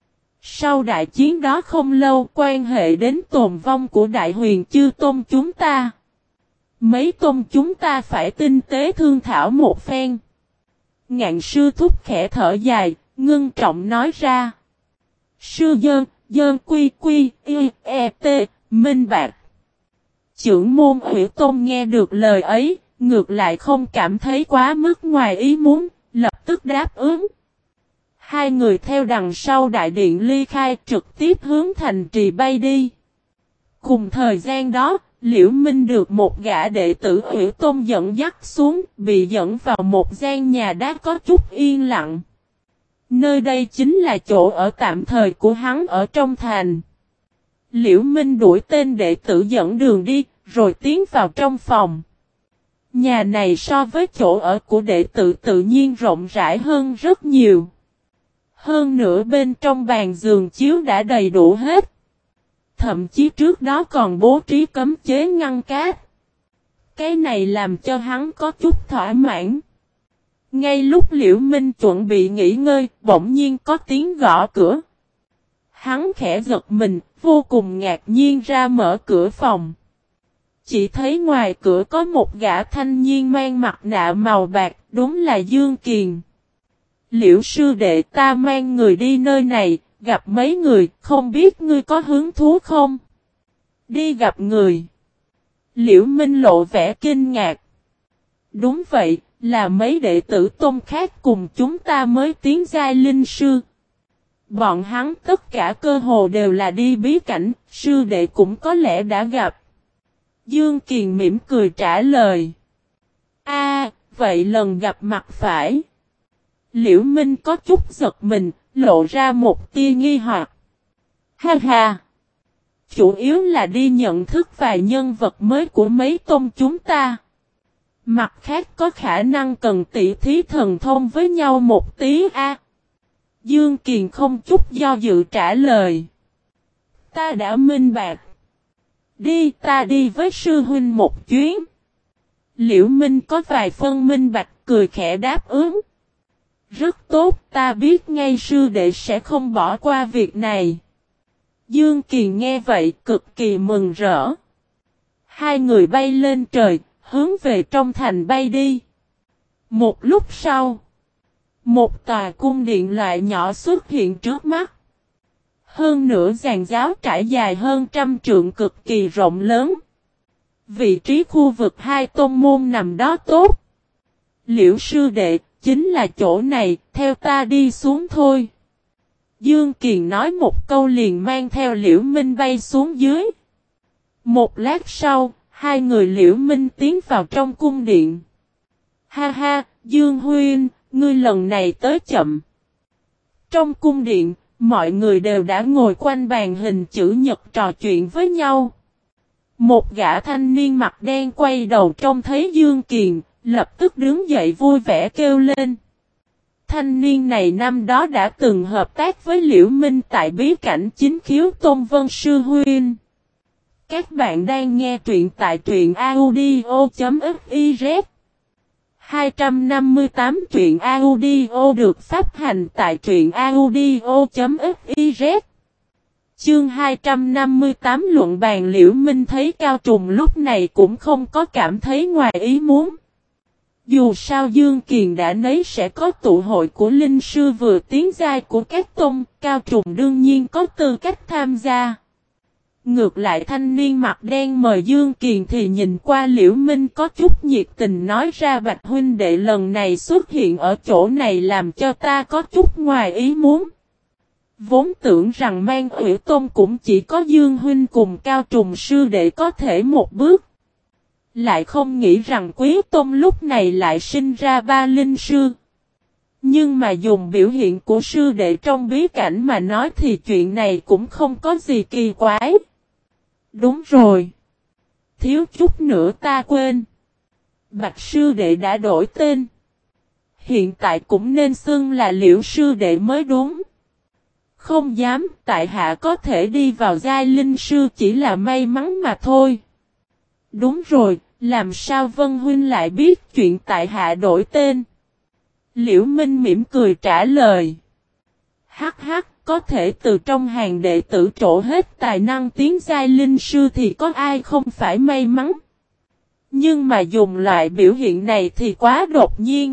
Sau đại chiến đó không lâu quan hệ đến tồn vong của đại huyền chư tôn chúng ta. Mấy tôn chúng ta phải tinh tế thương thảo một phen. Ngạn sư thúc khẽ thở dài, ngưng trọng nói ra. Sư dơn, dơn quy quy, y, e, t, minh bạc. Chưởng môn Hủy Tôn nghe được lời ấy, ngược lại không cảm thấy quá mức ngoài ý muốn, lập tức đáp ứng. Hai người theo đằng sau đại điện ly khai trực tiếp hướng thành trì bay đi. Cùng thời gian đó, Liễu Minh được một gã đệ tử Hủy Tôn dẫn dắt xuống, bị dẫn vào một gian nhà đá có chút yên lặng. Nơi đây chính là chỗ ở tạm thời của hắn ở trong thành. Liễu Minh đuổi tên đệ tử dẫn đường đi, rồi tiến vào trong phòng. Nhà này so với chỗ ở của đệ tử tự nhiên rộng rãi hơn rất nhiều. Hơn nữa bên trong bàn giường chiếu đã đầy đủ hết. Thậm chí trước đó còn bố trí cấm chế ngăn cát. Cái này làm cho hắn có chút thỏa mãn. Ngay lúc Liễu Minh chuẩn bị nghỉ ngơi, bỗng nhiên có tiếng gõ cửa. Hắn khẽ giật mình, vô cùng ngạc nhiên ra mở cửa phòng. Chỉ thấy ngoài cửa có một gã thanh niên mang mặt nạ màu bạc, đúng là Dương Kiền. Liễu sư đệ, ta mang người đi nơi này, gặp mấy người, không biết ngươi có hứng thú không? Đi gặp người. Liễu Minh lộ vẻ kinh ngạc. Đúng vậy, là mấy đệ tử tôn khác cùng chúng ta mới tiến giai linh sư. Bọn hắn tất cả cơ hồ đều là đi bí cảnh, sư đệ cũng có lẽ đã gặp. Dương Kiền mỉm cười trả lời. Vậy lần gặp mặt phải. Liễu Minh có chút giật mình, lộ ra một tia nghi hoặc. Ha ha! Chủ yếu là đi nhận thức vài nhân vật mới của mấy tôn chúng ta. Mặt khác có khả năng cần tỉ thí thần thông với nhau một tí Dương Kiền không chút do dự trả lời. Ta đã minh bạch. Đi, ta đi với sư huynh một chuyến. Liễu Minh có vài phân minh bạch, cười khẽ đáp ứng. Rất tốt, ta biết ngay sư đệ sẽ không bỏ qua việc này. Dương Kiền nghe vậy cực kỳ mừng rỡ. Hai người bay lên trời, hướng về trong thành bay đi. Một lúc sau, một tòa cung điện loại nhỏ xuất hiện trước mắt. Hơn nữa giàn giáo trải dài hơn 100 trượng cực kỳ rộng lớn. Vị trí khu vực hai tôn môn nằm đó tốt. Liễu sư đệ, chính là chỗ này, theo ta đi xuống thôi. Dương Kiền nói một câu liền mang theo Liễu Minh bay xuống dưới. Một lát sau, hai người Liễu Minh tiến vào trong cung điện. Ha ha, Dương huynh, ngươi lần này tới chậm. Trong cung điện, mọi người đều đã ngồi quanh bàn hình chữ nhật trò chuyện với nhau. Một gã thanh niên mặt đen quay đầu trông thấy Dương Kiền, lập tức đứng dậy vui vẻ kêu lên. Thanh niên này năm đó đã từng hợp tác với Liễu Minh tại bí cảnh Chính Khiếu Tôn Vân Sư huynh. Các bạn đang nghe truyện tại truyện audio.fiz 258 truyện audio được phát hành tại truyện audio.fiz. Chương 258 luận bàn. Liễu Minh thấy Cao Trùng lúc này cũng không có cảm thấy ngoài ý muốn. Dù sao Dương Kiền đã nấy sẽ có tụ hội của linh sư vừa tiến giai của các tôn, Cao Trùng đương nhiên có tư cách tham gia. Ngược lại thanh niên mặt đen mời Dương Kiền thì nhìn qua Liễu Minh có chút nhiệt tình nói ra: Bạch huynh đệ lần này xuất hiện ở chỗ này làm cho ta có chút ngoài ý muốn. Vốn tưởng rằng Mang Ủy Tôn cũng chỉ có Dương huynh cùng Cao Trùng sư đệ có thể một bước. Lại không nghĩ rằng Quý Tôn lúc này lại sinh ra ba linh sư. Nhưng mà dùng biểu hiện của sư đệ trong bí cảnh mà nói thì chuyện này cũng không có gì kỳ quái. Đúng rồi. Thiếu chút nữa ta quên. Bạch sư đệ đã đổi tên. Hiện tại cũng nên xưng là Liễu sư đệ mới đúng. Không dám, tại hạ có thể đi vào giai linh sư chỉ là may mắn mà thôi. Đúng rồi, làm sao Vân huynh lại biết chuyện tại hạ đổi tên? Liễu Minh mỉm cười trả lời. Hắc hắc, có thể từ trong hàng đệ tử trổ hết tài năng tiến giai linh sư thì có ai không phải may mắn. Nhưng mà dùng loại biểu hiện này thì quá đột nhiên.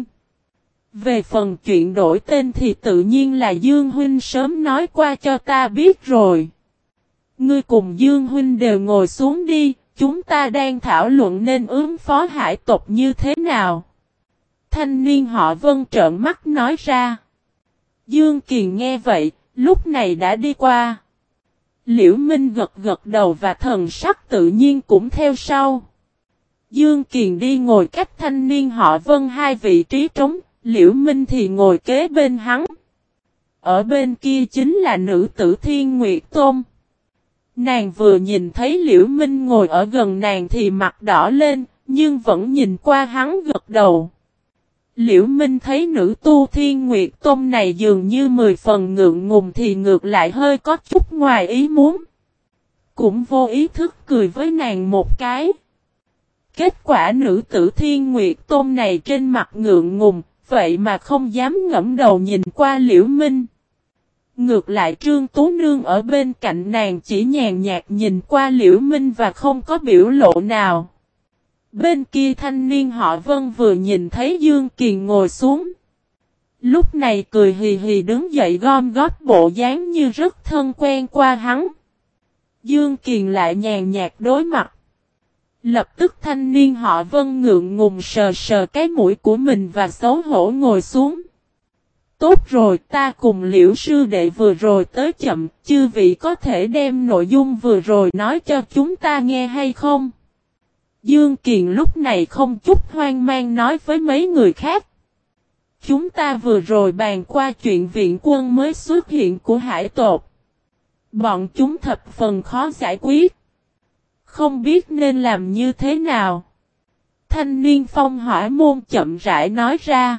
Về phần chuyện đổi tên thì tự nhiên là Dương huynh sớm nói qua cho ta biết rồi. Ngươi cùng Dương huynh đều ngồi xuống đi, chúng ta đang thảo luận nên ứng phó hải tộc như thế nào. Thanh niên họ Vân trợn mắt nói ra. Dương Kiền nghe vậy, lúc này đã đi qua. Liễu Minh gật gật đầu và thần sắc tự nhiên cũng theo sau. Dương Kiền đi ngồi cách thanh niên họ Vân hai vị trí trống, Liễu Minh thì ngồi kế bên hắn. Ở bên kia chính là nữ tử Thiên Nguyệt Tôn. Nàng vừa nhìn thấy Liễu Minh ngồi ở gần nàng thì mặt đỏ lên, nhưng vẫn nhìn qua hắn gật đầu. Liễu Minh thấy nữ tu Thiên Nguyệt Tôn này dường như 10 phần ngượng ngùng thì ngược lại hơi có chút ngoài ý muốn. Cũng vô ý thức cười với nàng một cái. Kết quả nữ tử Thiên Nguyệt Tôn này trên mặt ngượng ngùng, vậy mà không dám ngẫm đầu nhìn qua Liễu Minh. Ngược lại Trương Tú Nương ở bên cạnh nàng chỉ nhàn nhạt nhìn qua Liễu Minh và không có biểu lộ nào. Bên kia thanh niên họ Vân vừa nhìn thấy Dương Kiền ngồi xuống. Lúc này cười hì hì đứng dậy gom góp bộ dáng như rất thân quen qua hắn. Dương Kiền lại nhàn nhạt đối mặt. Lập tức thanh niên họ Vân ngượng ngùng sờ sờ cái mũi của mình và xấu hổ ngồi xuống. Tốt rồi, ta cùng Liễu sư đệ vừa rồi tới chậm, chư vị có thể đem nội dung vừa rồi nói cho chúng ta nghe hay không? Dương Kiền lúc này không chút hoang mang nói với mấy người khác. Chúng ta vừa rồi bàn qua chuyện viện quân mới xuất hiện của hải tộc. Bọn chúng thập phần khó giải quyết. Không biết nên làm như thế nào. Thanh niên phong hỏa môn chậm rãi nói ra.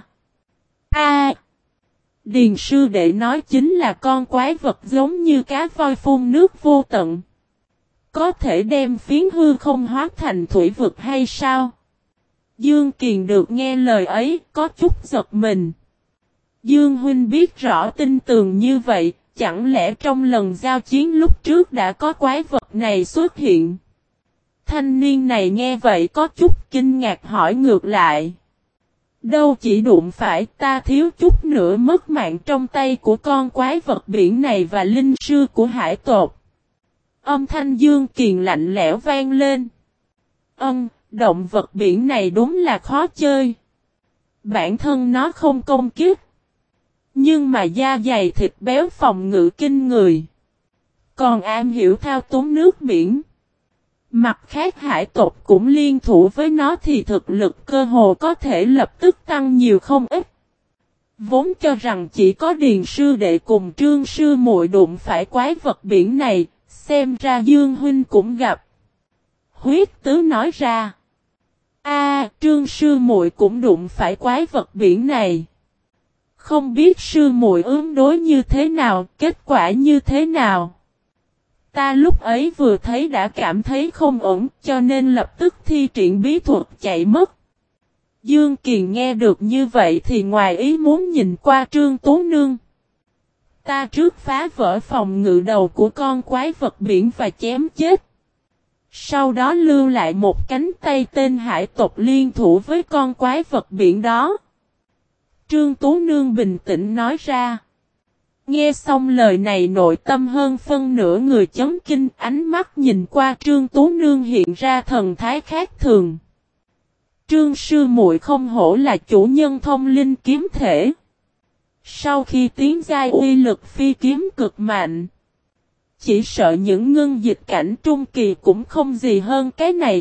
Điền sư đệ nói chính là con quái vật giống như cá voi phun nước vô tận. Có thể đem phiến hư không hóa thành thủy vực hay sao? Dương Kiền được nghe lời ấy có chút giật mình. Dương huynh biết rõ tin tường như vậy, chẳng lẽ trong lần giao chiến lúc trước đã có quái vật này xuất hiện? Thanh niên này nghe vậy có chút kinh ngạc hỏi ngược lại. Đâu chỉ đụng phải ta thiếu chút nữa mất mạng trong tay của con quái vật biển này và linh sư của hải tộc. Âm thanh Dương Kiền lạnh lẽo vang lên. Động vật biển này đúng là khó chơi. Bản thân nó không công kích. Nhưng mà da dày thịt béo phòng ngự kinh người. Còn am hiểu thao túng nước biển. Mặt khác hải tộc cũng liên thủ với nó thì thực lực cơ hồ có thể lập tức tăng nhiều không ít. Vốn cho rằng chỉ có Điền sư đệ cùng Trương sư muội đụng phải quái vật biển này, xem ra Dương huynh cũng gặp. Huyết tứ nói ra. Trương sư muội cũng đụng phải quái vật biển này. Không biết sư muội ứng đối như thế nào, kết quả như thế nào. Ta lúc ấy vừa thấy đã cảm thấy không ổn, cho nên lập tức thi triển bí thuật chạy mất. Dương Kiền nghe được như vậy thì ngoài ý muốn nhìn qua Trương Tú Nương. Ta trước phá vỡ phòng ngự đầu của con quái vật biển và chém chết. Sau đó lưu lại một cánh tay tên hải tộc liên thủ với con quái vật biển đó. Trương Tú Nương bình tĩnh nói ra. Nghe xong lời này nội tâm hơn phân nửa người chấn kinh, ánh mắt nhìn qua Trương Tú Nương hiện ra thần thái khác thường. Trương sư muội không hổ là chủ nhân thông linh kiếm thể. Sau khi tiến giai uy lực phi kiếm cực mạnh. Chỉ sợ những ngưng dịch cảnh trung kỳ cũng không gì hơn cái này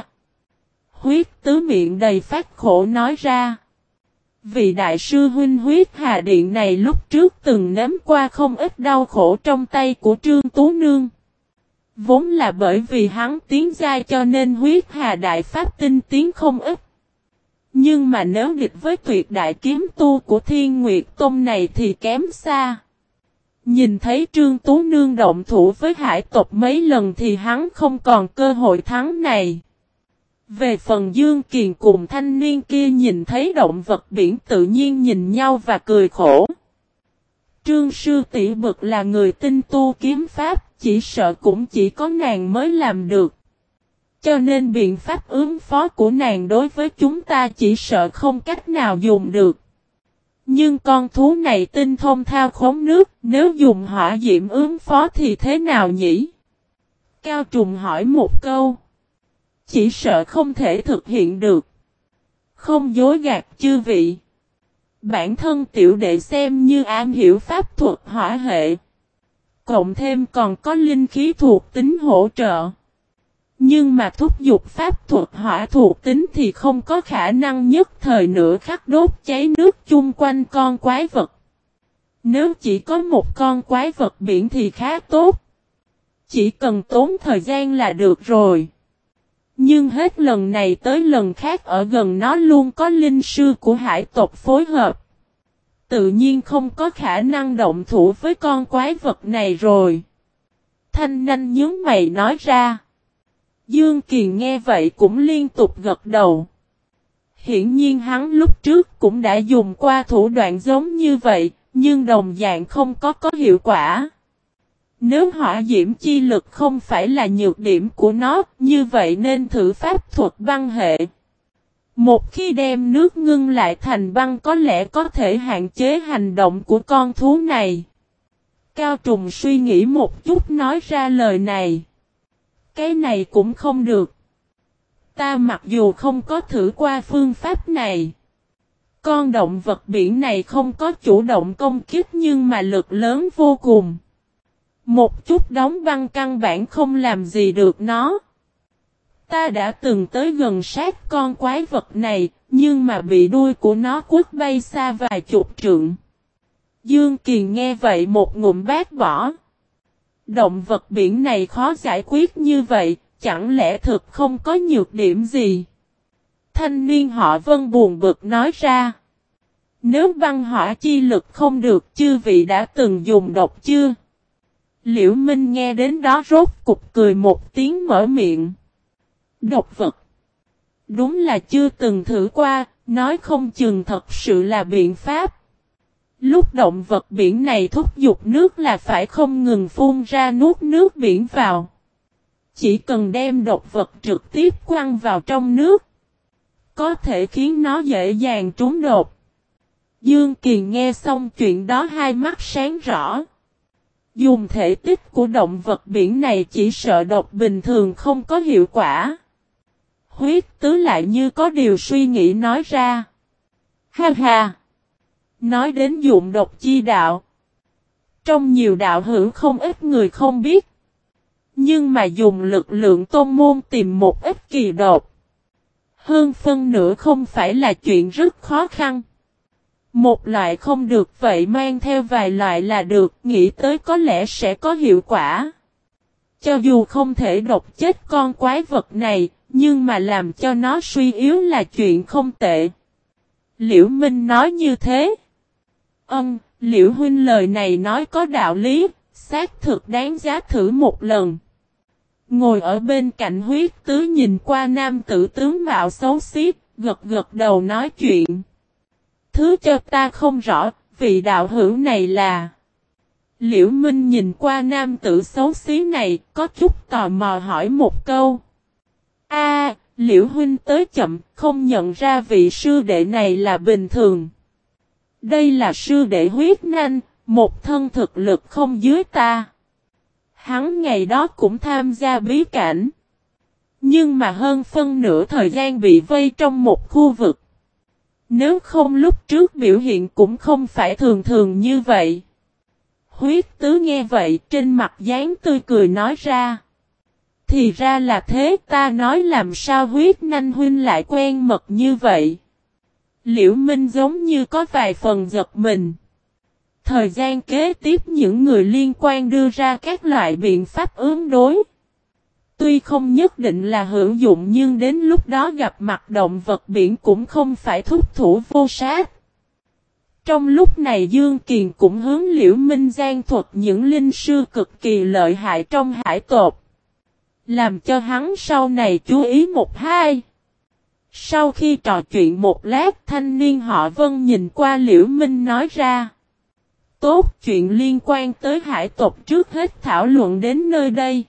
Huyết tứ miệng đầy phát khổ nói ra. Vị đại sư huynh huyết hà điện này lúc trước từng nếm qua không ít đau khổ trong tay của Trương Tú Nương. Vốn là bởi vì hắn tiến giai cho nên huyết hà đại pháp tinh tiến không ít. Nhưng mà nếu địch với tuyệt đại kiếm tu của Thiên Nguyệt Tông này thì kém xa. Nhìn thấy Trương Tú Nương động thủ với hải tộc mấy lần thì hắn không còn cơ hội thắng này. Về phần Dương Kiền cùng thanh niên kia nhìn thấy động vật biển tự nhiên nhìn nhau và cười khổ. Trương sư tỷ bực là người tinh tu kiếm pháp, chỉ sợ cũng chỉ có nàng mới làm được. Cho nên biện pháp ứng phó của nàng đối với chúng ta chỉ sợ không cách nào dùng được. Nhưng con thú này tinh thông thao khống nước, nếu dùng hỏa diễm ứng phó thì thế nào nhỉ? Cao Trùng hỏi một câu. Chỉ sợ không thể thực hiện được. Không dối gạt chư vị. Bản thân tiểu đệ xem như am hiểu pháp thuật hỏa hệ. Cộng thêm còn có linh khí thuộc tính hỗ trợ. Nhưng mà thúc giục pháp thuật hỏa thuộc tính thì không có khả năng nhất thời nửa khắc đốt cháy nước chung quanh con quái vật. Nếu chỉ có một con quái vật biển thì khá tốt. Chỉ cần tốn thời gian là được rồi. Nhưng hết lần này tới lần khác ở gần nó luôn có linh sư của hải tộc phối hợp. Tự nhiên không có khả năng động thủ với con quái vật này rồi. Thanh Nanh nhướng mày nói ra. Dương Kiền nghe vậy cũng liên tục gật đầu. Hiển nhiên hắn lúc trước cũng đã dùng qua thủ đoạn giống như vậy, nhưng đồng dạng không có hiệu quả. Nếu hỏa diễm chi lực không phải là nhược điểm của nó, như vậy nên thử pháp thuật băng hệ. Một khi đem nước ngưng lại thành băng có lẽ có thể hạn chế hành động của con thú này. Cao Trùng suy nghĩ một chút nói ra lời này. Cái này cũng không được. Ta mặc dù không có thử qua phương pháp này. Con động vật biển này không có chủ động công kích nhưng mà lực lớn vô cùng. Một chút đóng băng căn bản không làm gì được nó. Ta đã từng tới gần sát con quái vật này, nhưng mà bị đuôi của nó quất bay xa vài chục trượng. Dương Kiền nghe vậy một ngụm bác bỏ. Động vật biển này khó giải quyết như vậy, chẳng lẽ thực không có nhược điểm gì? Thanh niên họ Vân buồn bực nói ra. Nếu băng hỏa chi lực không được chư vị đã từng dùng độc chưa? Liễu Minh nghe đến đó rốt cục cười một tiếng mở miệng. Độc vật. Đúng là chưa từng thử qua, nói không chừng thật sự là biện pháp. Lúc động vật biển này thúc giục nước là phải không ngừng phun ra nuốt nước biển vào. Chỉ cần đem độc vật trực tiếp quăng vào trong nước, có thể khiến nó dễ dàng trúng độc. Dương Kiền nghe xong chuyện đó hai mắt sáng rõ. Dùng thể tích của động vật biển này chỉ sợ độc bình thường không có hiệu quả. Huyết tứ lại như có điều suy nghĩ nói ra. Ha ha! Nói đến dụng độc chi đạo. Trong nhiều đạo hữu không ít người không biết. Nhưng mà dùng lực lượng tôn môn tìm một ít kỳ độc. Hơn phân nửa không phải là chuyện rất khó khăn. Một loại không được vậy mang theo vài loại là được, nghĩ tới có lẽ sẽ có hiệu quả. Cho dù không thể độc chết con quái vật này, nhưng mà làm cho nó suy yếu là chuyện không tệ. Liễu Minh nói như thế. Liễu huynh lời này nói có đạo lý, xác thực đáng giá thử một lần. Ngồi ở bên cạnh huyết tứ nhìn qua nam tử tướng mạo xấu xí, gật gật đầu nói chuyện. Thứ cho ta không rõ, vị đạo hữu này là... Liễu Minh nhìn qua nam tử xấu xí này, có chút tò mò hỏi một câu. Liễu huynh tới chậm, không nhận ra vị sư đệ này là bình thường. Đây là sư đệ huyết nanh, một thân thực lực không dưới ta. Hắn ngày đó cũng tham gia bí cảnh. Nhưng mà hơn phân nửa thời gian bị vây trong một khu vực. Nếu không lúc trước biểu hiện cũng không phải thường thường như vậy. Huyết tứ nghe vậy trên mặt dáng tươi cười nói ra. Thì ra là thế, ta nói làm sao huyết nanh huynh lại quen mật như vậy. Liễu Minh giống như có vài phần giật mình. Thời gian kế tiếp những người liên quan đưa ra các loại biện pháp ứng đối. Tuy không nhất định là hữu dụng nhưng đến lúc đó gặp mặt động vật biển cũng không phải thúc thủ vô sát. Trong lúc này Dương Kiền cũng hướng Liễu Minh giảng thuật những linh sư cực kỳ lợi hại trong hải tộc. Làm cho hắn sau này chú ý một hai. Sau khi trò chuyện một lát thanh niên họ Vân nhìn qua Liễu Minh nói ra. Tốt, chuyện liên quan tới hải tộc trước hết thảo luận đến nơi đây.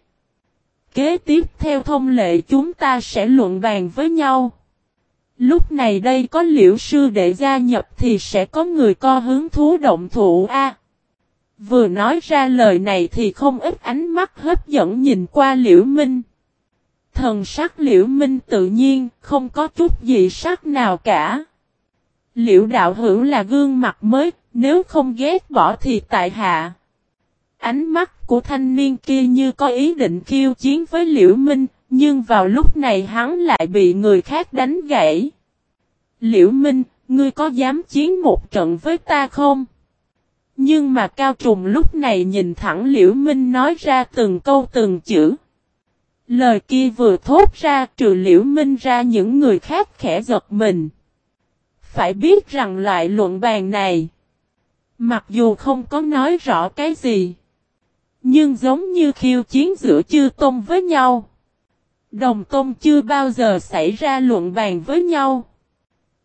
Kế tiếp theo thông lệ chúng ta sẽ luận bàn với nhau. Lúc này đây có Liễu sư đệ gia nhập thì sẽ có người co hứng thú động thủ a. Vừa nói ra lời này thì không ít ánh mắt hấp dẫn nhìn qua Liễu Minh. Thần sắc Liễu Minh tự nhiên không có chút gì sắc nào cả. Liễu đạo hữu là gương mặt mới, nếu không ghét bỏ thì tại hạ. Ánh mắt của thanh niên kia như có ý định khiêu chiến với Liễu Minh, nhưng vào lúc này hắn lại bị người khác đánh gãy. Liễu Minh, ngươi có dám chiến một trận với ta không? Nhưng mà Cao Trùng lúc này nhìn thẳng Liễu Minh nói ra từng câu từng chữ. Lời kia vừa thốt ra trừ Liễu Minh ra những người khác khẽ giật mình. Phải biết rằng loại luận bàn này, mặc dù không có nói rõ cái gì, nhưng giống như khiêu chiến giữa chư tôn với nhau. Đồng tôn chưa bao giờ xảy ra luận bàn với nhau.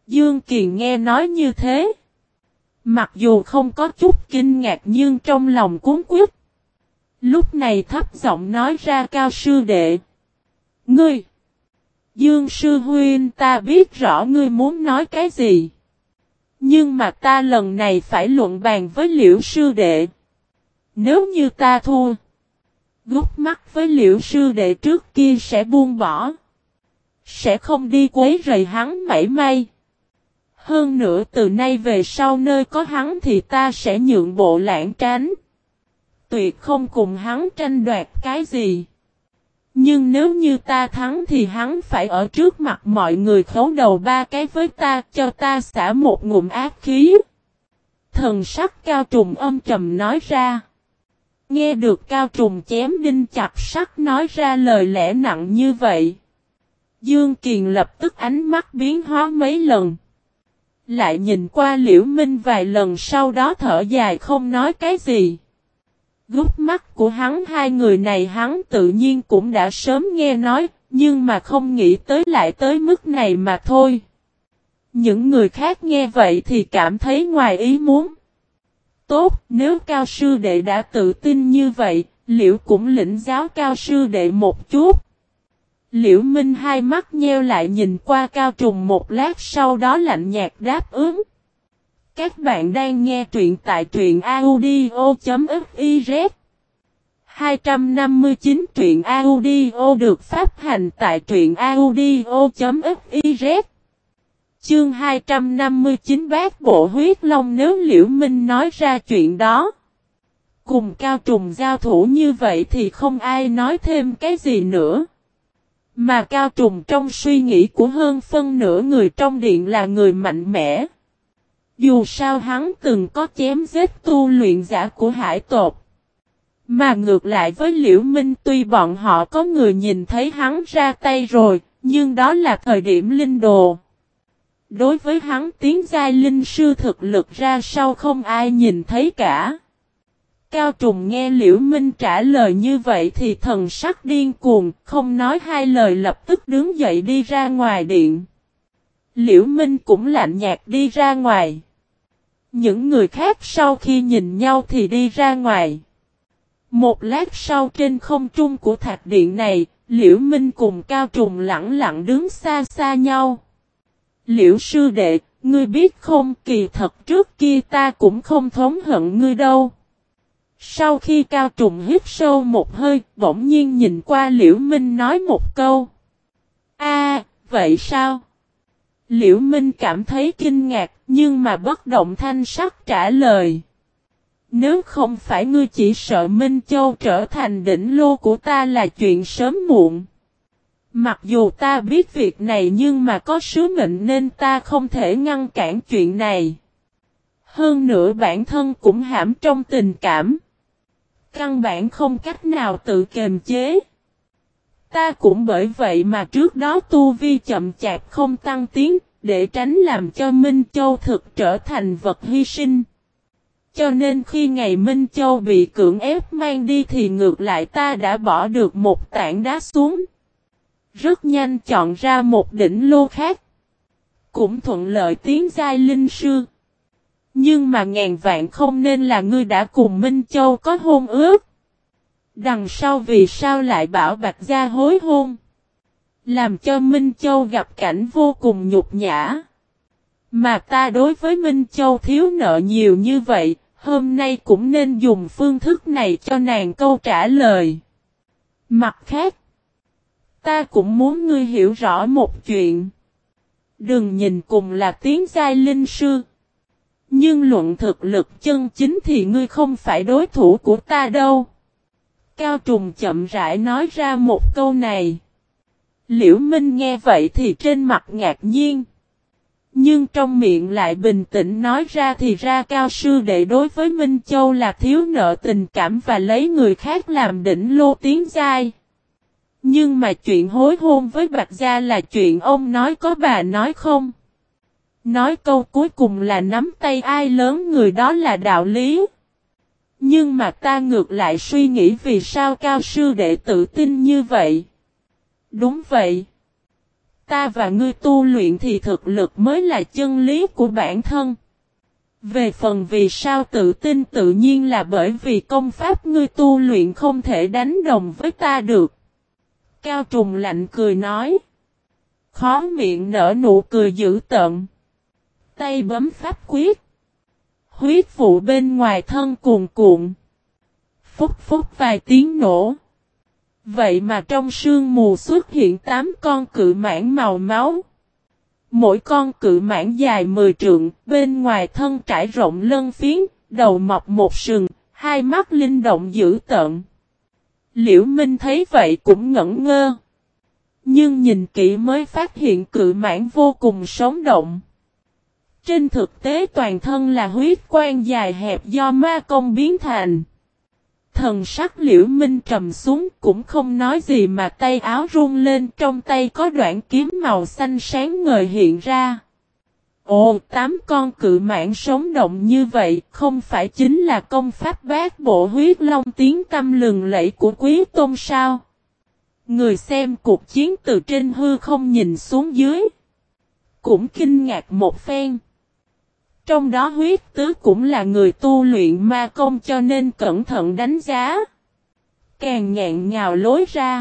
Dương Kiền nghe nói như thế. Mặc dù không có chút kinh ngạc nhưng trong lòng cuốn quýt. Lúc này thấp giọng nói ra Cao sư đệ. Ngươi! Dương sư huynh ta biết rõ ngươi muốn nói cái gì. Nhưng mà ta lần này phải luận bàn với Liễu sư đệ. Nếu như ta thua. Gút mắt với Liễu sư đệ trước kia sẽ buông bỏ. Sẽ không đi quấy rầy hắn mảy may. Hơn nữa từ nay về sau nơi có hắn thì ta sẽ nhượng bộ lãng tránh. Tuyệt không cùng hắn tranh đoạt cái gì. Nhưng nếu như ta thắng thì hắn phải ở trước mặt mọi người khấu đầu 3 cái với ta cho ta xả một ngụm ác khí. Thần sắc Cao Trùng âm trầm nói ra. Nghe được Cao Trùng chém đinh chặt sắt nói ra lời lẽ nặng như vậy. Dương Kiền lập tức ánh mắt biến hóa mấy lần. Lại nhìn qua Liễu Minh vài lần sau đó thở dài không nói cái gì. Gút mắt của hắn hai người này hắn tự nhiên cũng đã sớm nghe nói, nhưng mà không nghĩ tới lại tới mức này mà thôi. Những người khác nghe vậy thì cảm thấy ngoài ý muốn. Tốt, nếu Cao sư đệ đã tự tin như vậy, Liễu cũng lĩnh giáo Cao sư đệ một chút. Liễu Minh hai mắt nheo lại nhìn qua Cao Trùng một lát sau đó lạnh nhạt đáp ứng. Các bạn đang nghe truyện tại truyện audio.fiz 259 truyện audio được phát hành tại truyện audio.fiz Chương 259 bát bộ huyết long nếu Liễu Minh nói ra chuyện đó. Cùng Cao Trùng giao thủ như vậy thì không ai nói thêm cái gì nữa. Mà Cao Trùng trong suy nghĩ của hơn phân nửa người trong điện là người mạnh mẽ. Dù sao hắn từng có chém giết tu luyện giả của hải tộc. Mà ngược lại với Liễu Minh tuy bọn họ có người nhìn thấy hắn ra tay rồi, nhưng đó là thời điểm linh đồ. Đối với hắn tiến giai linh sư thực lực ra sao không ai nhìn thấy cả. Cao Trùng nghe Liễu Minh trả lời như vậy thì thần sắc điên cuồng, không nói hai lời lập tức đứng dậy đi ra ngoài điện. Liễu Minh cũng lạnh nhạt đi ra ngoài. Những người khác sau khi nhìn nhau thì đi ra ngoài. Một lát sau trên không trung của thạch điện này, Liễu Minh cùng Cao Trùng lặng lặng đứng xa xa nhau. Liễu sư đệ, ngươi biết không, kỳ thật trước kia ta cũng không thống hận ngươi đâu. Sau khi Cao Trùng hít sâu một hơi, bỗng nhiên nhìn qua Liễu Minh nói một câu. Vậy sao? Liễu Minh cảm thấy kinh ngạc, nhưng mà bất động thanh sắc trả lời. Nếu không phải ngươi chỉ sợ Minh Châu trở thành đỉnh lô của ta là chuyện sớm muộn. Mặc dù ta biết việc này nhưng mà có sứ mệnh nên ta không thể ngăn cản chuyện này. Hơn nữa bản thân cũng hãm trong tình cảm. Căn bản không cách nào tự kiềm chế. Ta cũng bởi vậy mà trước đó tu vi chậm chạp không tăng tiến, để tránh làm cho Minh Châu thực trở thành vật hy sinh. Cho nên khi ngày Minh Châu bị cưỡng ép mang đi thì ngược lại ta đã bỏ được một tảng đá xuống. Rất nhanh chọn ra một đỉnh lô khác. Cũng thuận lợi tiến giai linh sư. Nhưng mà ngàn vạn không nên là ngươi đã cùng Minh Châu có hôn ước. Đằng sau vì sao lại bảo Bạch Gia hối hôn. Làm cho Minh Châu gặp cảnh vô cùng nhục nhã. Mà ta đối với Minh Châu thiếu nợ nhiều như vậy, hôm nay cũng nên dùng phương thức này cho nàng câu trả lời. Mặt khác, ta cũng muốn ngươi hiểu rõ một chuyện. Đừng nhìn cùng là tiến giai linh sư. Nhưng luận thực lực chân chính thì ngươi không phải đối thủ của ta đâu. Cao Trùng chậm rãi nói ra một câu này. Liễu Minh nghe vậy thì trên mặt ngạc nhiên. Nhưng trong miệng lại bình tĩnh nói ra thì ra Cao sư đệ đối với Minh Châu là thiếu nợ tình cảm và lấy người khác làm đỉnh lô tiến giai. Nhưng mà chuyện hối hôn với Bạch Gia là chuyện ông nói có bà nói không. Nói câu cuối cùng là nắm tay ai lớn người đó là đạo lý. Nhưng mà ta ngược lại suy nghĩ vì sao Cao sư đệ tự tin như vậy. Đúng vậy. Ta và ngươi tu luyện thì thực lực mới là chân lý của bản thân. Về phần vì sao tự tin tự nhiên là bởi vì công pháp ngươi tu luyện không thể đánh đồng với ta được. Cao Trùng lạnh cười nói. Khó miệng nở nụ cười dữ tợn. Tay bấm pháp quyết. Huyết vụ bên ngoài thân cuồn cuộn. Phúc phúc vài tiếng nổ. Vậy mà trong sương mù xuất hiện 8 con cự mãng màu máu. Mỗi con cự mãng dài 10 trượng, bên ngoài thân trải rộng lân phiến, đầu mọc một sừng, hai mắt linh động dữ tợn. Liễu Minh thấy vậy cũng ngẩn ngơ. Nhưng nhìn kỹ mới phát hiện cự mãng vô cùng sống động. Trên thực tế toàn thân là huyết quang dài hẹp do ma công biến thành. Thần sắc Liễu Minh trầm xuống cũng không nói gì mà tay áo run lên, trong tay có đoạn kiếm màu xanh sáng ngời hiện ra. Ồ, 8 con cự mãng sống động như vậy không phải chính là công pháp bát bộ huyết long tiếng tăm lừng lẫy của Quý Tôn sao? Người xem cuộc chiến từ trên hư không nhìn xuống dưới. Cũng kinh ngạc một phen. Trong đó huyết tứ cũng là người tu luyện ma công cho nên cẩn thận đánh giá. Càng ngạn ngào lối ra.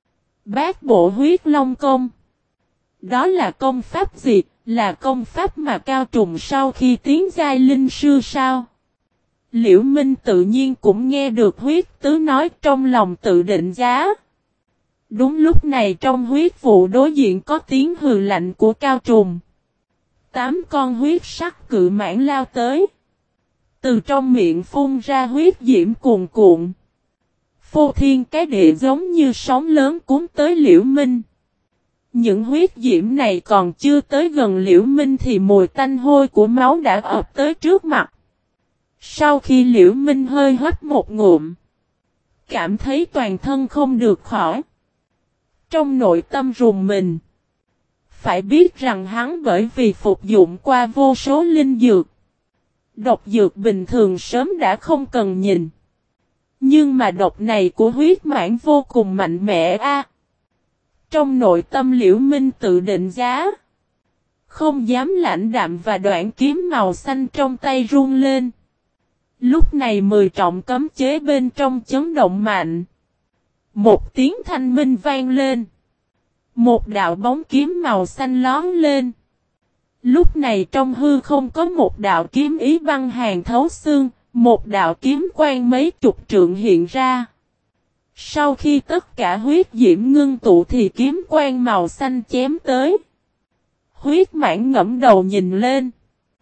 Bát bộ huyết long công. Đó là công pháp gì? Là công pháp mà Cao Trùng sau khi tiến giai linh sư sao? Liễu Minh tự nhiên cũng nghe được huyết tứ nói, trong lòng tự định giá. Đúng lúc này trong huyết vụ đối diện có tiếng hừ lạnh của Cao Trùng. 8 con huyết sắc cự mãng lao tới. Từ trong miệng phun ra huyết diễm cuồn cuộn. Phô thiên cái địa giống như sóng lớn cuốn tới Liễu Minh. Những huyết diễm này còn chưa tới gần Liễu Minh thì mùi tanh hôi của máu đã ập tới trước mặt. Sau khi Liễu Minh hơi hấp một ngụm, cảm thấy toàn thân không được khỏi. Trong nội tâm rùng mình. Phải biết rằng hắn bởi vì phục dụng qua vô số linh dược. Độc dược bình thường sớm đã không cần nhìn. Nhưng mà độc này của huyết mãng vô cùng mạnh mẽ a. Trong nội tâm Liễu Minh tự định giá. Không dám lãnh đạm và đoạn kiếm màu xanh trong tay run lên. Lúc này 10 trọng cấm chế bên trong chấn động mạnh. Một tiếng thanh minh vang lên. Một đạo bóng kiếm màu xanh lóm lên. Lúc này trong hư không có một đạo kiếm ý băng hàn thấu xương, một đạo kiếm quang mấy chục trượng hiện ra. Sau khi tất cả huyết diễm ngưng tụ thì kiếm quang màu xanh chém tới. Huyết mãng ngẫm đầu nhìn lên.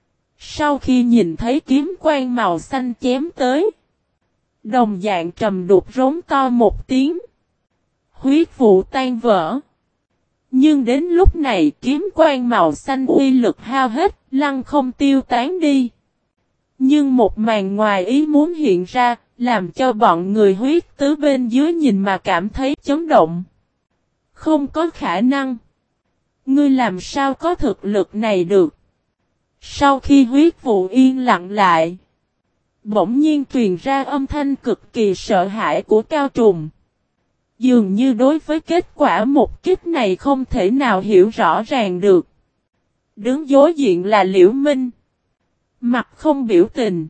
Sau khi nhìn thấy kiếm quang màu xanh chém tới, đồng dạng trầm đục rống to một tiếng. Huyết vụ tan vỡ. Nhưng đến lúc này kiếm quang màu xanh uy lực hao hết, lăng không tiêu tán đi. Nhưng một màn ngoài ý muốn hiện ra, làm cho bọn người huyết tứ bên dưới nhìn mà cảm thấy chấn động. Không có khả năng. Ngươi làm sao có thực lực này được? Sau khi huyết vụ yên lặng lại, bỗng nhiên truyền ra âm thanh cực kỳ sợ hãi của Cao Trùng. Dường như đối với kết quả một kích này không thể nào hiểu rõ ràng được. Đứng đối diện là Liễu Minh. Mặt không biểu tình.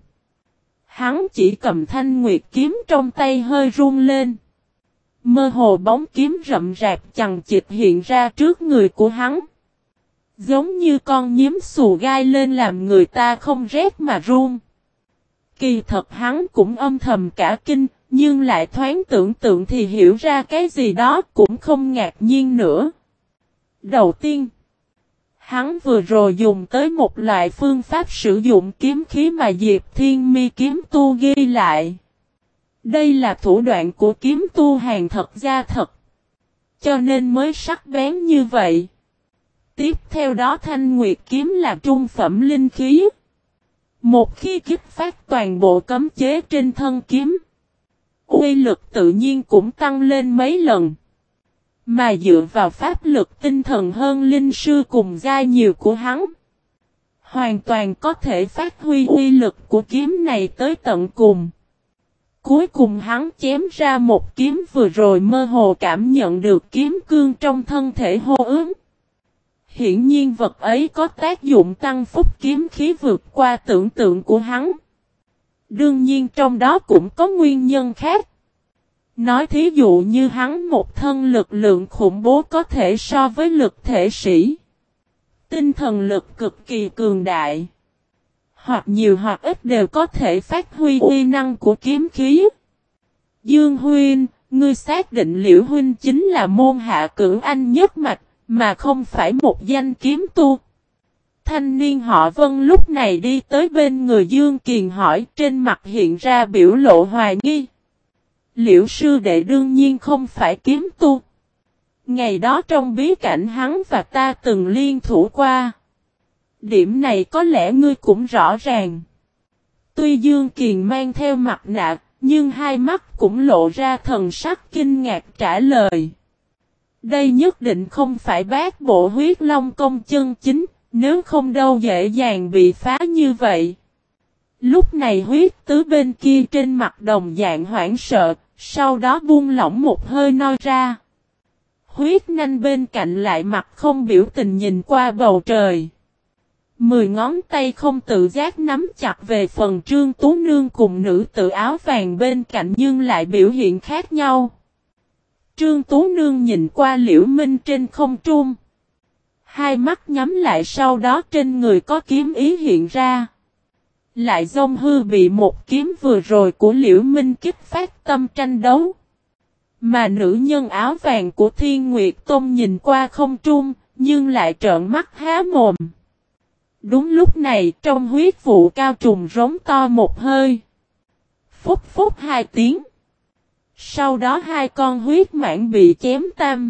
Hắn chỉ cầm thanh nguyệt kiếm trong tay hơi run lên. Mơ hồ bóng kiếm rậm rạp chằng chịt hiện ra trước người của hắn. Giống như con nhím xù gai lên làm người ta không rét mà run. Kỳ thật hắn cũng âm thầm cả kinh, nhưng lại thoáng tưởng tượng thì hiểu ra cái gì đó cũng không ngạc nhiên nữa. Đầu tiên, hắn vừa rồi dùng tới một loại phương pháp sử dụng kiếm khí mà Diệp Thiên Mi kiếm tu ghi lại. Đây là thủ đoạn của kiếm tu hàng thật ra thật. Cho nên mới sắc bén như vậy. Tiếp theo đó thanh nguyệt kiếm là trung phẩm linh khí. Một khi kích phát toàn bộ cấm chế trên thân kiếm, uy lực tự nhiên cũng tăng lên mấy lần. Mà dựa vào pháp lực tinh thần hơn linh sư cùng giai nhiều của hắn, hoàn toàn có thể phát huy uy lực của kiếm này tới tận cùng. Cuối cùng hắn chém ra một kiếm vừa rồi mơ hồ cảm nhận được kiếm cương trong thân thể hô ứng. Hiển nhiên vật ấy có tác dụng tăng phúc kiếm khí vượt qua tưởng tượng của hắn. Đương nhiên trong đó cũng có nguyên nhân khác. Nói thí dụ như hắn một thân lực lượng khủng bố có thể so với lực thể sĩ. Tinh thần lực cực kỳ cường đại. Hoặc nhiều hoặc ít đều có thể phát huy uy năng của kiếm khí. Dương huynh, ngươi xác định Liễu huynh chính là môn hạ cửu anh nhất mạch, mà không phải một danh kiếm tu. Thanh niên họ Vân lúc này đi tới bên người Dương Kiền hỏi, trên mặt hiện ra biểu lộ hoài nghi. Liễu sư đệ đương nhiên không phải kiếm tu. Ngày đó trong bí cảnh hắn và ta từng liên thủ qua. Điểm này có lẽ ngươi cũng rõ ràng. Tuy Dương Kiền mang theo mặt nạ, nhưng hai mắt cũng lộ ra thần sắc kinh ngạc trả lời. Đây nhất định không phải bát bộ huyết long công chân chính, nếu không đâu dễ dàng bị phá như vậy. Lúc này huyết tứ bên kia trên mặt đồng dạng hoảng sợ, sau đó buông lỏng một hơi nói ra. Huyết nanh bên cạnh lại mặt không biểu tình nhìn qua bầu trời. 10 ngón tay không tự giác nắm chặt về phần Trương Tú Nương cùng nữ tử áo vàng bên cạnh nhưng lại biểu hiện khác nhau. Trương Tú Nương nhìn qua Liễu Minh trên không trung. Hai mắt nhắm lại sau đó trên người có kiếm ý hiện ra. Lại dông hư bị một kiếm vừa rồi của Liễu Minh kích phát tâm tranh đấu. Mà nữ nhân áo vàng của Thiên Nguyệt Tôn nhìn qua không trung, nhưng lại trợn mắt há mồm. Đúng lúc này trong huyết vụ cao trùng rống to một hơi. Phúc phúc 2 tiếng. Sau đó 2 con huyết mãng bị chém tam.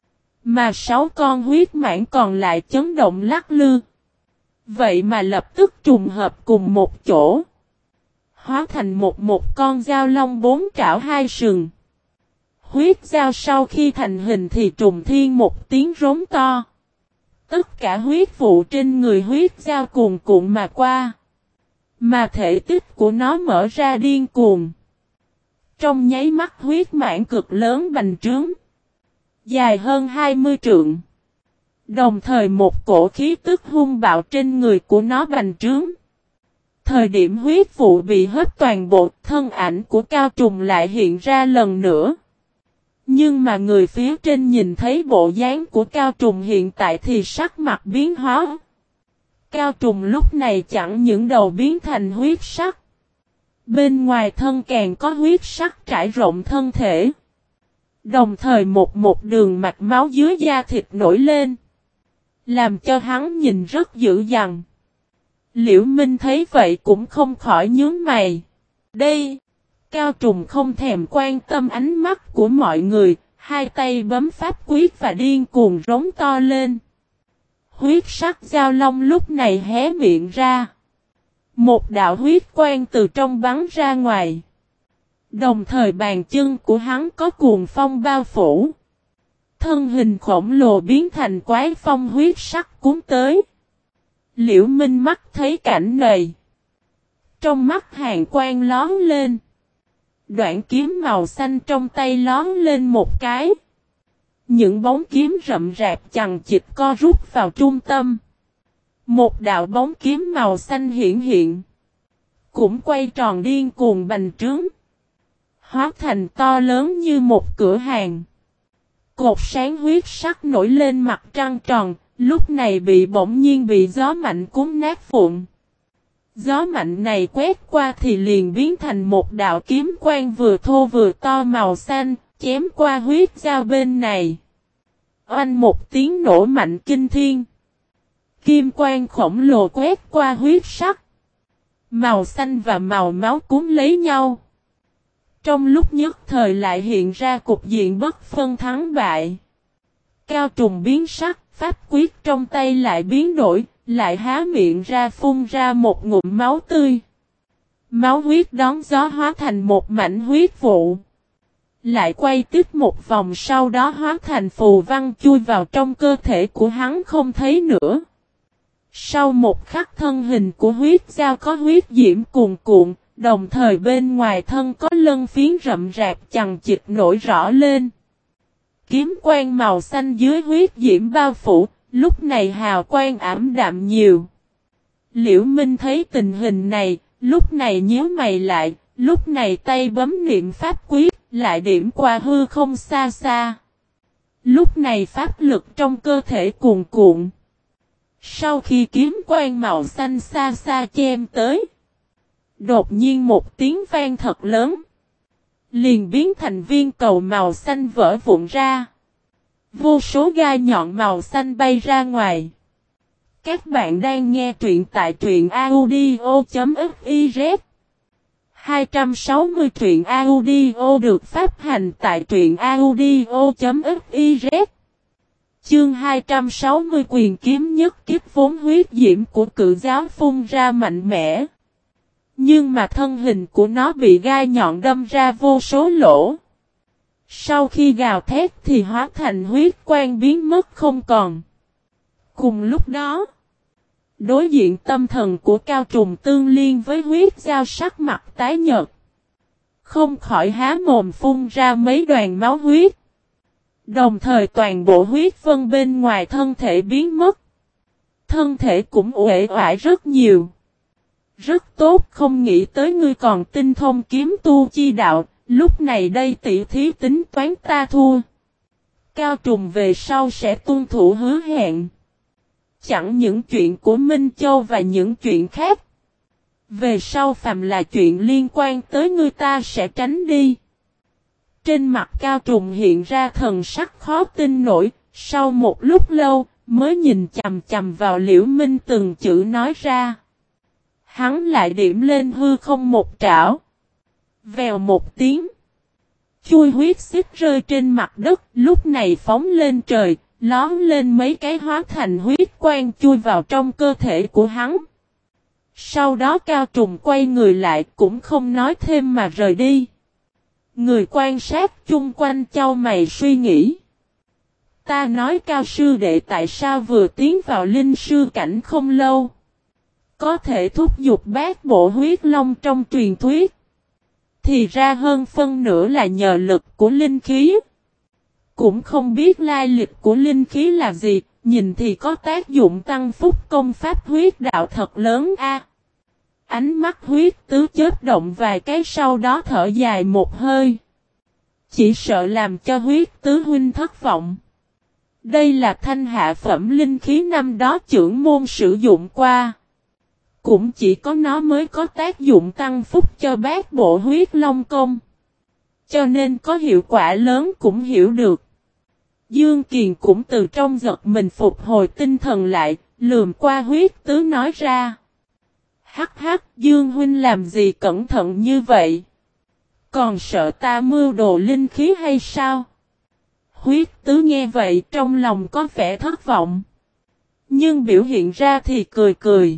Mà 6 con huyết mãng còn lại chấn động lắc lư. Vậy mà lập tức trùng hợp cùng một chỗ. Hóa thành một con dao long 4 trảo 2 sừng. Huyết dao sau khi thành hình thì trùng thiên một tiếng rống to. Tất cả huyết vụ trên người huyết dao cuồn cuộn mà qua. Mà thể tích của nó mở ra điên cuồng. Trong nháy mắt huyết mãng cực lớn bành trướng. Dài hơn 20 trượng. Đồng thời một cổ khí tức hung bạo trên người của nó bành trướng. Thời điểm huyết vụ bị hết toàn bộ, thân ảnh của Cao Trùng lại hiện ra lần nữa. Nhưng mà người phía trên nhìn thấy bộ dáng của Cao Trùng hiện tại thì sắc mặt biến hóa. Cao Trùng lúc này chẳng những đầu biến thành huyết sắc. Bên ngoài thân càng có huyết sắc trải rộng thân thể. Đồng thời một đường mạch máu dưới da thịt nổi lên. Làm cho hắn nhìn rất dữ dằn. Liễu Minh thấy vậy cũng không khỏi nhướng mày. Đây, Cao Trùng không thèm quan tâm ánh mắt của mọi người, hai tay bấm pháp quyết và điên cuồng rống to lên. Huyết sắc giao long lúc này hé miệng ra. Một đạo huyết quang từ trong bắn ra ngoài. Đồng thời bàn chân của hắn có cuồng phong bao phủ. Thân hình khổng lồ biến thành quái phong huyết sắc cuốn tới. Liễu Minh mắt thấy cảnh này. Trong mắt hàn quang lón lên. Đoạn kiếm màu xanh trong tay lón lên một cái. Những bóng kiếm rậm rạp chằng chịt co rút vào trung tâm. Một đạo bóng kiếm màu xanh hiện hiện. Cũng quay tròn điên cuồng bành trướng. Hóa thành to lớn như một cửa hàng. Cột sáng huyết sắc nổi lên mặt trăng tròn, lúc này bỗng nhiên bị gió mạnh cuốn nát vụn. Gió mạnh này quét qua thì liền biến thành một đạo kiếm quang vừa thô vừa to màu xanh, chém qua huyết dao bên này. Oanh một tiếng nổ mạnh kinh thiên. Kim quang khổng lồ quét qua huyết sắc. Màu xanh và màu máu cuốn lấy nhau. Trong lúc nhất thời lại hiện ra cục diện bất phân thắng bại. Cao Trùng biến sắc, pháp quyết trong tay lại biến đổi, lại há miệng ra phun ra một ngụm máu tươi. Máu huyết đón gió hóa thành một mảnh huyết vụ. Lại quay tiếp một vòng sau đó hóa thành phù văn chui vào trong cơ thể của hắn không thấy nữa. Sau một khắc thân hình của huyết dao có huyết diễm cuồn cuộn, đồng thời bên ngoài thân có lân phiến rậm rạp chằng chịt nổi rõ lên. Kiếm quang màu xanh dưới huyết diễm bao phủ, lúc này hào quang ảm đạm nhiều. Liễu Minh thấy tình hình này, lúc này nhíu mày lại, lúc này tay bấm niệm pháp quyết, lại điểm qua hư không xa xa. Lúc này pháp lực trong cơ thể cuồn cuộn. Sau khi kiếm quang màu xanh xa xa chém tới, đột nhiên một tiếng vang thật lớn, liền biến thành viên cầu màu xanh vỡ vụn ra. Vô số gai nhọn màu xanh bay ra ngoài. Các bạn đang nghe truyện tại truyện audio.fiz 260 truyện audio được phát hành tại truyện audio.fiz. Chương 260 quyền kiếm nhất kiếp vốn huyết diễm của cự giáo phun ra mạnh mẽ. Nhưng mà thân hình của nó bị gai nhọn đâm ra vô số lỗ. Sau khi gào thét thì hóa thành huyết quang biến mất không còn. Cùng lúc đó, đối diện tâm thần của Cao Trùng tương liên với huyết giao sắc mặt tái nhợt, không khỏi há mồm phun ra mấy đoàn máu huyết. Đồng thời toàn bộ huyết vân bên ngoài thân thể biến mất. Thân thể cũng uể oải rất nhiều. Rất tốt, không nghĩ tới ngươi còn tinh thông kiếm tu chi đạo, lúc này đây tỷ thí tính toán ta thua. Cao Trùng về sau sẽ tuân thủ hứa hẹn. Chẳng những chuyện của Minh Châu và những chuyện khác. Về sau phàm là chuyện liên quan tới ngươi ta sẽ tránh đi. Trên mặt Cao Trùng hiện ra thần sắc khó tin nổi, sau một lúc lâu mới nhìn chằm chằm vào Liễu Minh từng chữ nói ra. Hắn lại điểm lên hư không một trảo. Vèo một tiếng. Chui huyết xích rơi trên mặt đất, lúc này phóng lên trời, lón lên mấy cái hóa thành huyết quang chui vào trong cơ thể của hắn. Sau đó Cao Trùng quay người lại cũng không nói thêm mà rời đi. Người quan sát chung quanh chau mày suy nghĩ. Ta nói Cao sư đệ tại sao vừa tiến vào linh sư cảnh không lâu, có thể thúc giục bát bộ huyết long trong truyền thuyết. Thì ra hơn phân nửa là nhờ lực của linh khí. Cũng không biết lai lịch của linh khí là gì, nhìn thì có tác dụng tăng phúc công pháp huyết đạo thật lớn a. Ánh mắt huyết tứ chớp động vài cái sau đó thở dài một hơi. Chỉ sợ làm cho huyết tứ huynh thất vọng. Đây là thanh hạ phẩm linh khí năm đó trưởng môn sử dụng qua. Cũng chỉ có nó mới có tác dụng tăng phúc cho bát bộ huyết long công. Cho nên có hiệu quả lớn cũng hiểu được. Dương Kiền cũng từ trong giật mình phục hồi tinh thần lại, lườm qua huyết tứ nói ra. Hắc hắc, Dương huynh làm gì cẩn thận như vậy? Còn sợ ta mưu đồ linh khí hay sao? Huyết tứ nghe vậy trong lòng có vẻ thất vọng. Nhưng biểu hiện ra thì cười cười.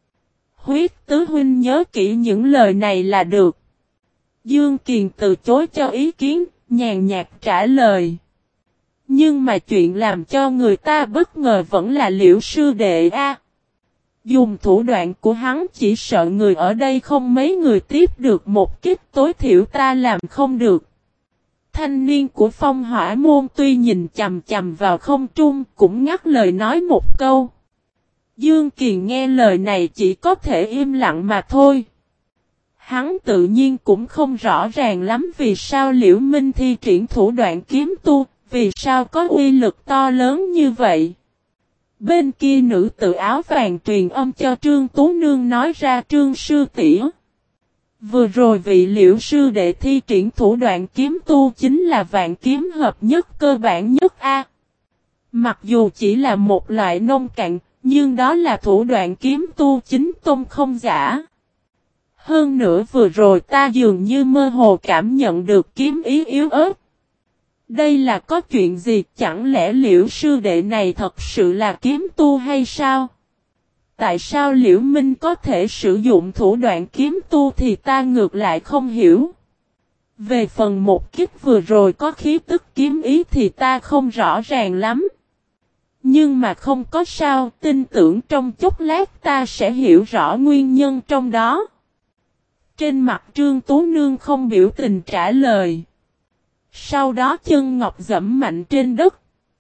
Huyết tứ huynh nhớ kỹ những lời này là được. Dương Kiền từ chối cho ý kiến, nhàn nhạt trả lời. Nhưng mà chuyện làm cho người ta bất ngờ vẫn là Liễu sư đệ a. Dùng thủ đoạn của hắn chỉ sợ người ở đây không mấy người tiếp được một kích, tối thiểu ta làm không được. Thanh niên của Phong Hỏa môn tuy nhìn chằm chằm vào không trung cũng ngắt lời nói một câu. Dương Kiền nghe lời này chỉ có thể im lặng mà thôi. Hắn tự nhiên cũng không rõ ràng lắm vì sao Liễu Minh thi triển thủ đoạn kiếm tu, vì sao có uy lực to lớn như vậy. Bên kia nữ tử áo vàng truyền âm cho Trương Tú Nương nói ra Trương sư tỷ. Vừa rồi vị Liễu sư đệ thi triển thủ đoạn kiếm tu chính là vạn kiếm hợp nhất cơ bản nhất a. Mặc dù chỉ là một loại nông cạn, nhưng đó là thủ đoạn kiếm tu chính tôn không giả. Hơn nữa vừa rồi ta dường như mơ hồ cảm nhận được kiếm ý yếu ớt. Đây là có chuyện gì, chẳng lẽ Liễu sư đệ này thật sự là kiếm tu hay sao? Tại sao Liễu Minh có thể sử dụng thủ đoạn kiếm tu thì ta ngược lại không hiểu. Về phần một kích vừa rồi có khí tức kiếm ý thì ta không rõ ràng lắm. Nhưng mà không có sao, tin tưởng trong chốc lát ta sẽ hiểu rõ nguyên nhân trong đó. Trên mặt Trương Tú Nương không biểu tình trả lời. Sau đó chân ngọc dẫm mạnh trên đất.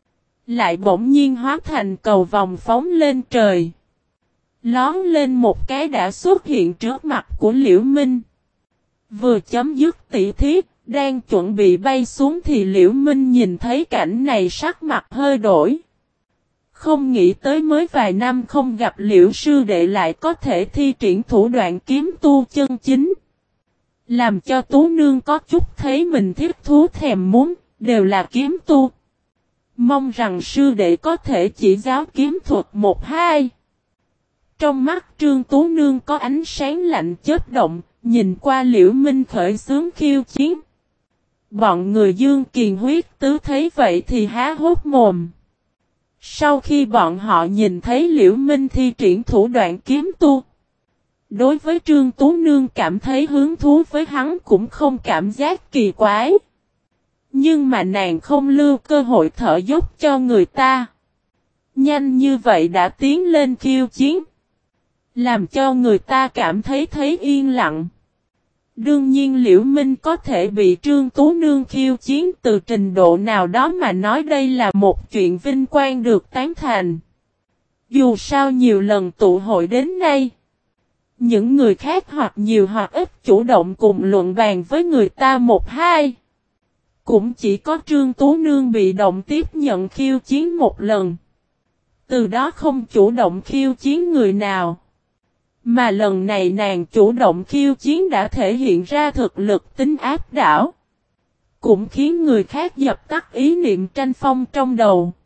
lại bỗng nhiên hóa thành cầu vòng phóng lên trời. Lón lên một cái đã xuất hiện trước mặt của Liễu Minh. Vừa chấm dứt tỉ thí, đang chuẩn bị bay xuống thì Liễu Minh nhìn thấy cảnh này sắc mặt hơi đổi. Không nghĩ tới mới vài năm không gặp Liễu sư đệ lại có thể thi triển thủ đoạn kiếm tu chân chính. Làm cho Tú Nương có chút thấy mình thiết thú thèm muốn, đều là kiếm tu. Mong rằng sư đệ có thể chỉ giáo kiếm thuật một hai. Trong mắt Trương Tú Nương có ánh sáng lạnh chớp động, nhìn qua Liễu Minh khởi xướng khiêu chiến. Bọn người Dương Kiền Huyết Tứ thấy vậy thì há hốc mồm. Sau khi bọn họ nhìn thấy Liễu Minh thi triển thủ đoạn kiếm tu, đối với Trương Tú Nương cảm thấy hứng thú với hắn cũng không cảm giác kỳ quái. Nhưng mà nàng không lưu cơ hội thở dốc cho người ta. Nhanh như vậy đã tiến lên khiêu chiến. Làm cho người ta cảm thấy yên lặng. Đương nhiên Liễu Minh có thể bị Trương Tú Nương khiêu chiến từ trình độ nào đó mà nói đây là một chuyện vinh quang được tán thành. Dù sao nhiều lần tụ hội đến nay, những người khác hoặc nhiều hoặc ít chủ động cùng luận bàn với người ta một hai. Cũng chỉ có Trương Tú Nương bị động tiếp nhận khiêu chiến một lần. Từ đó không chủ động khiêu chiến người nào. Mà lần này nàng chủ động khiêu chiến đã thể hiện ra thực lực tính áp đảo. Cũng khiến người khác dập tắt ý niệm tranh phong trong đầu.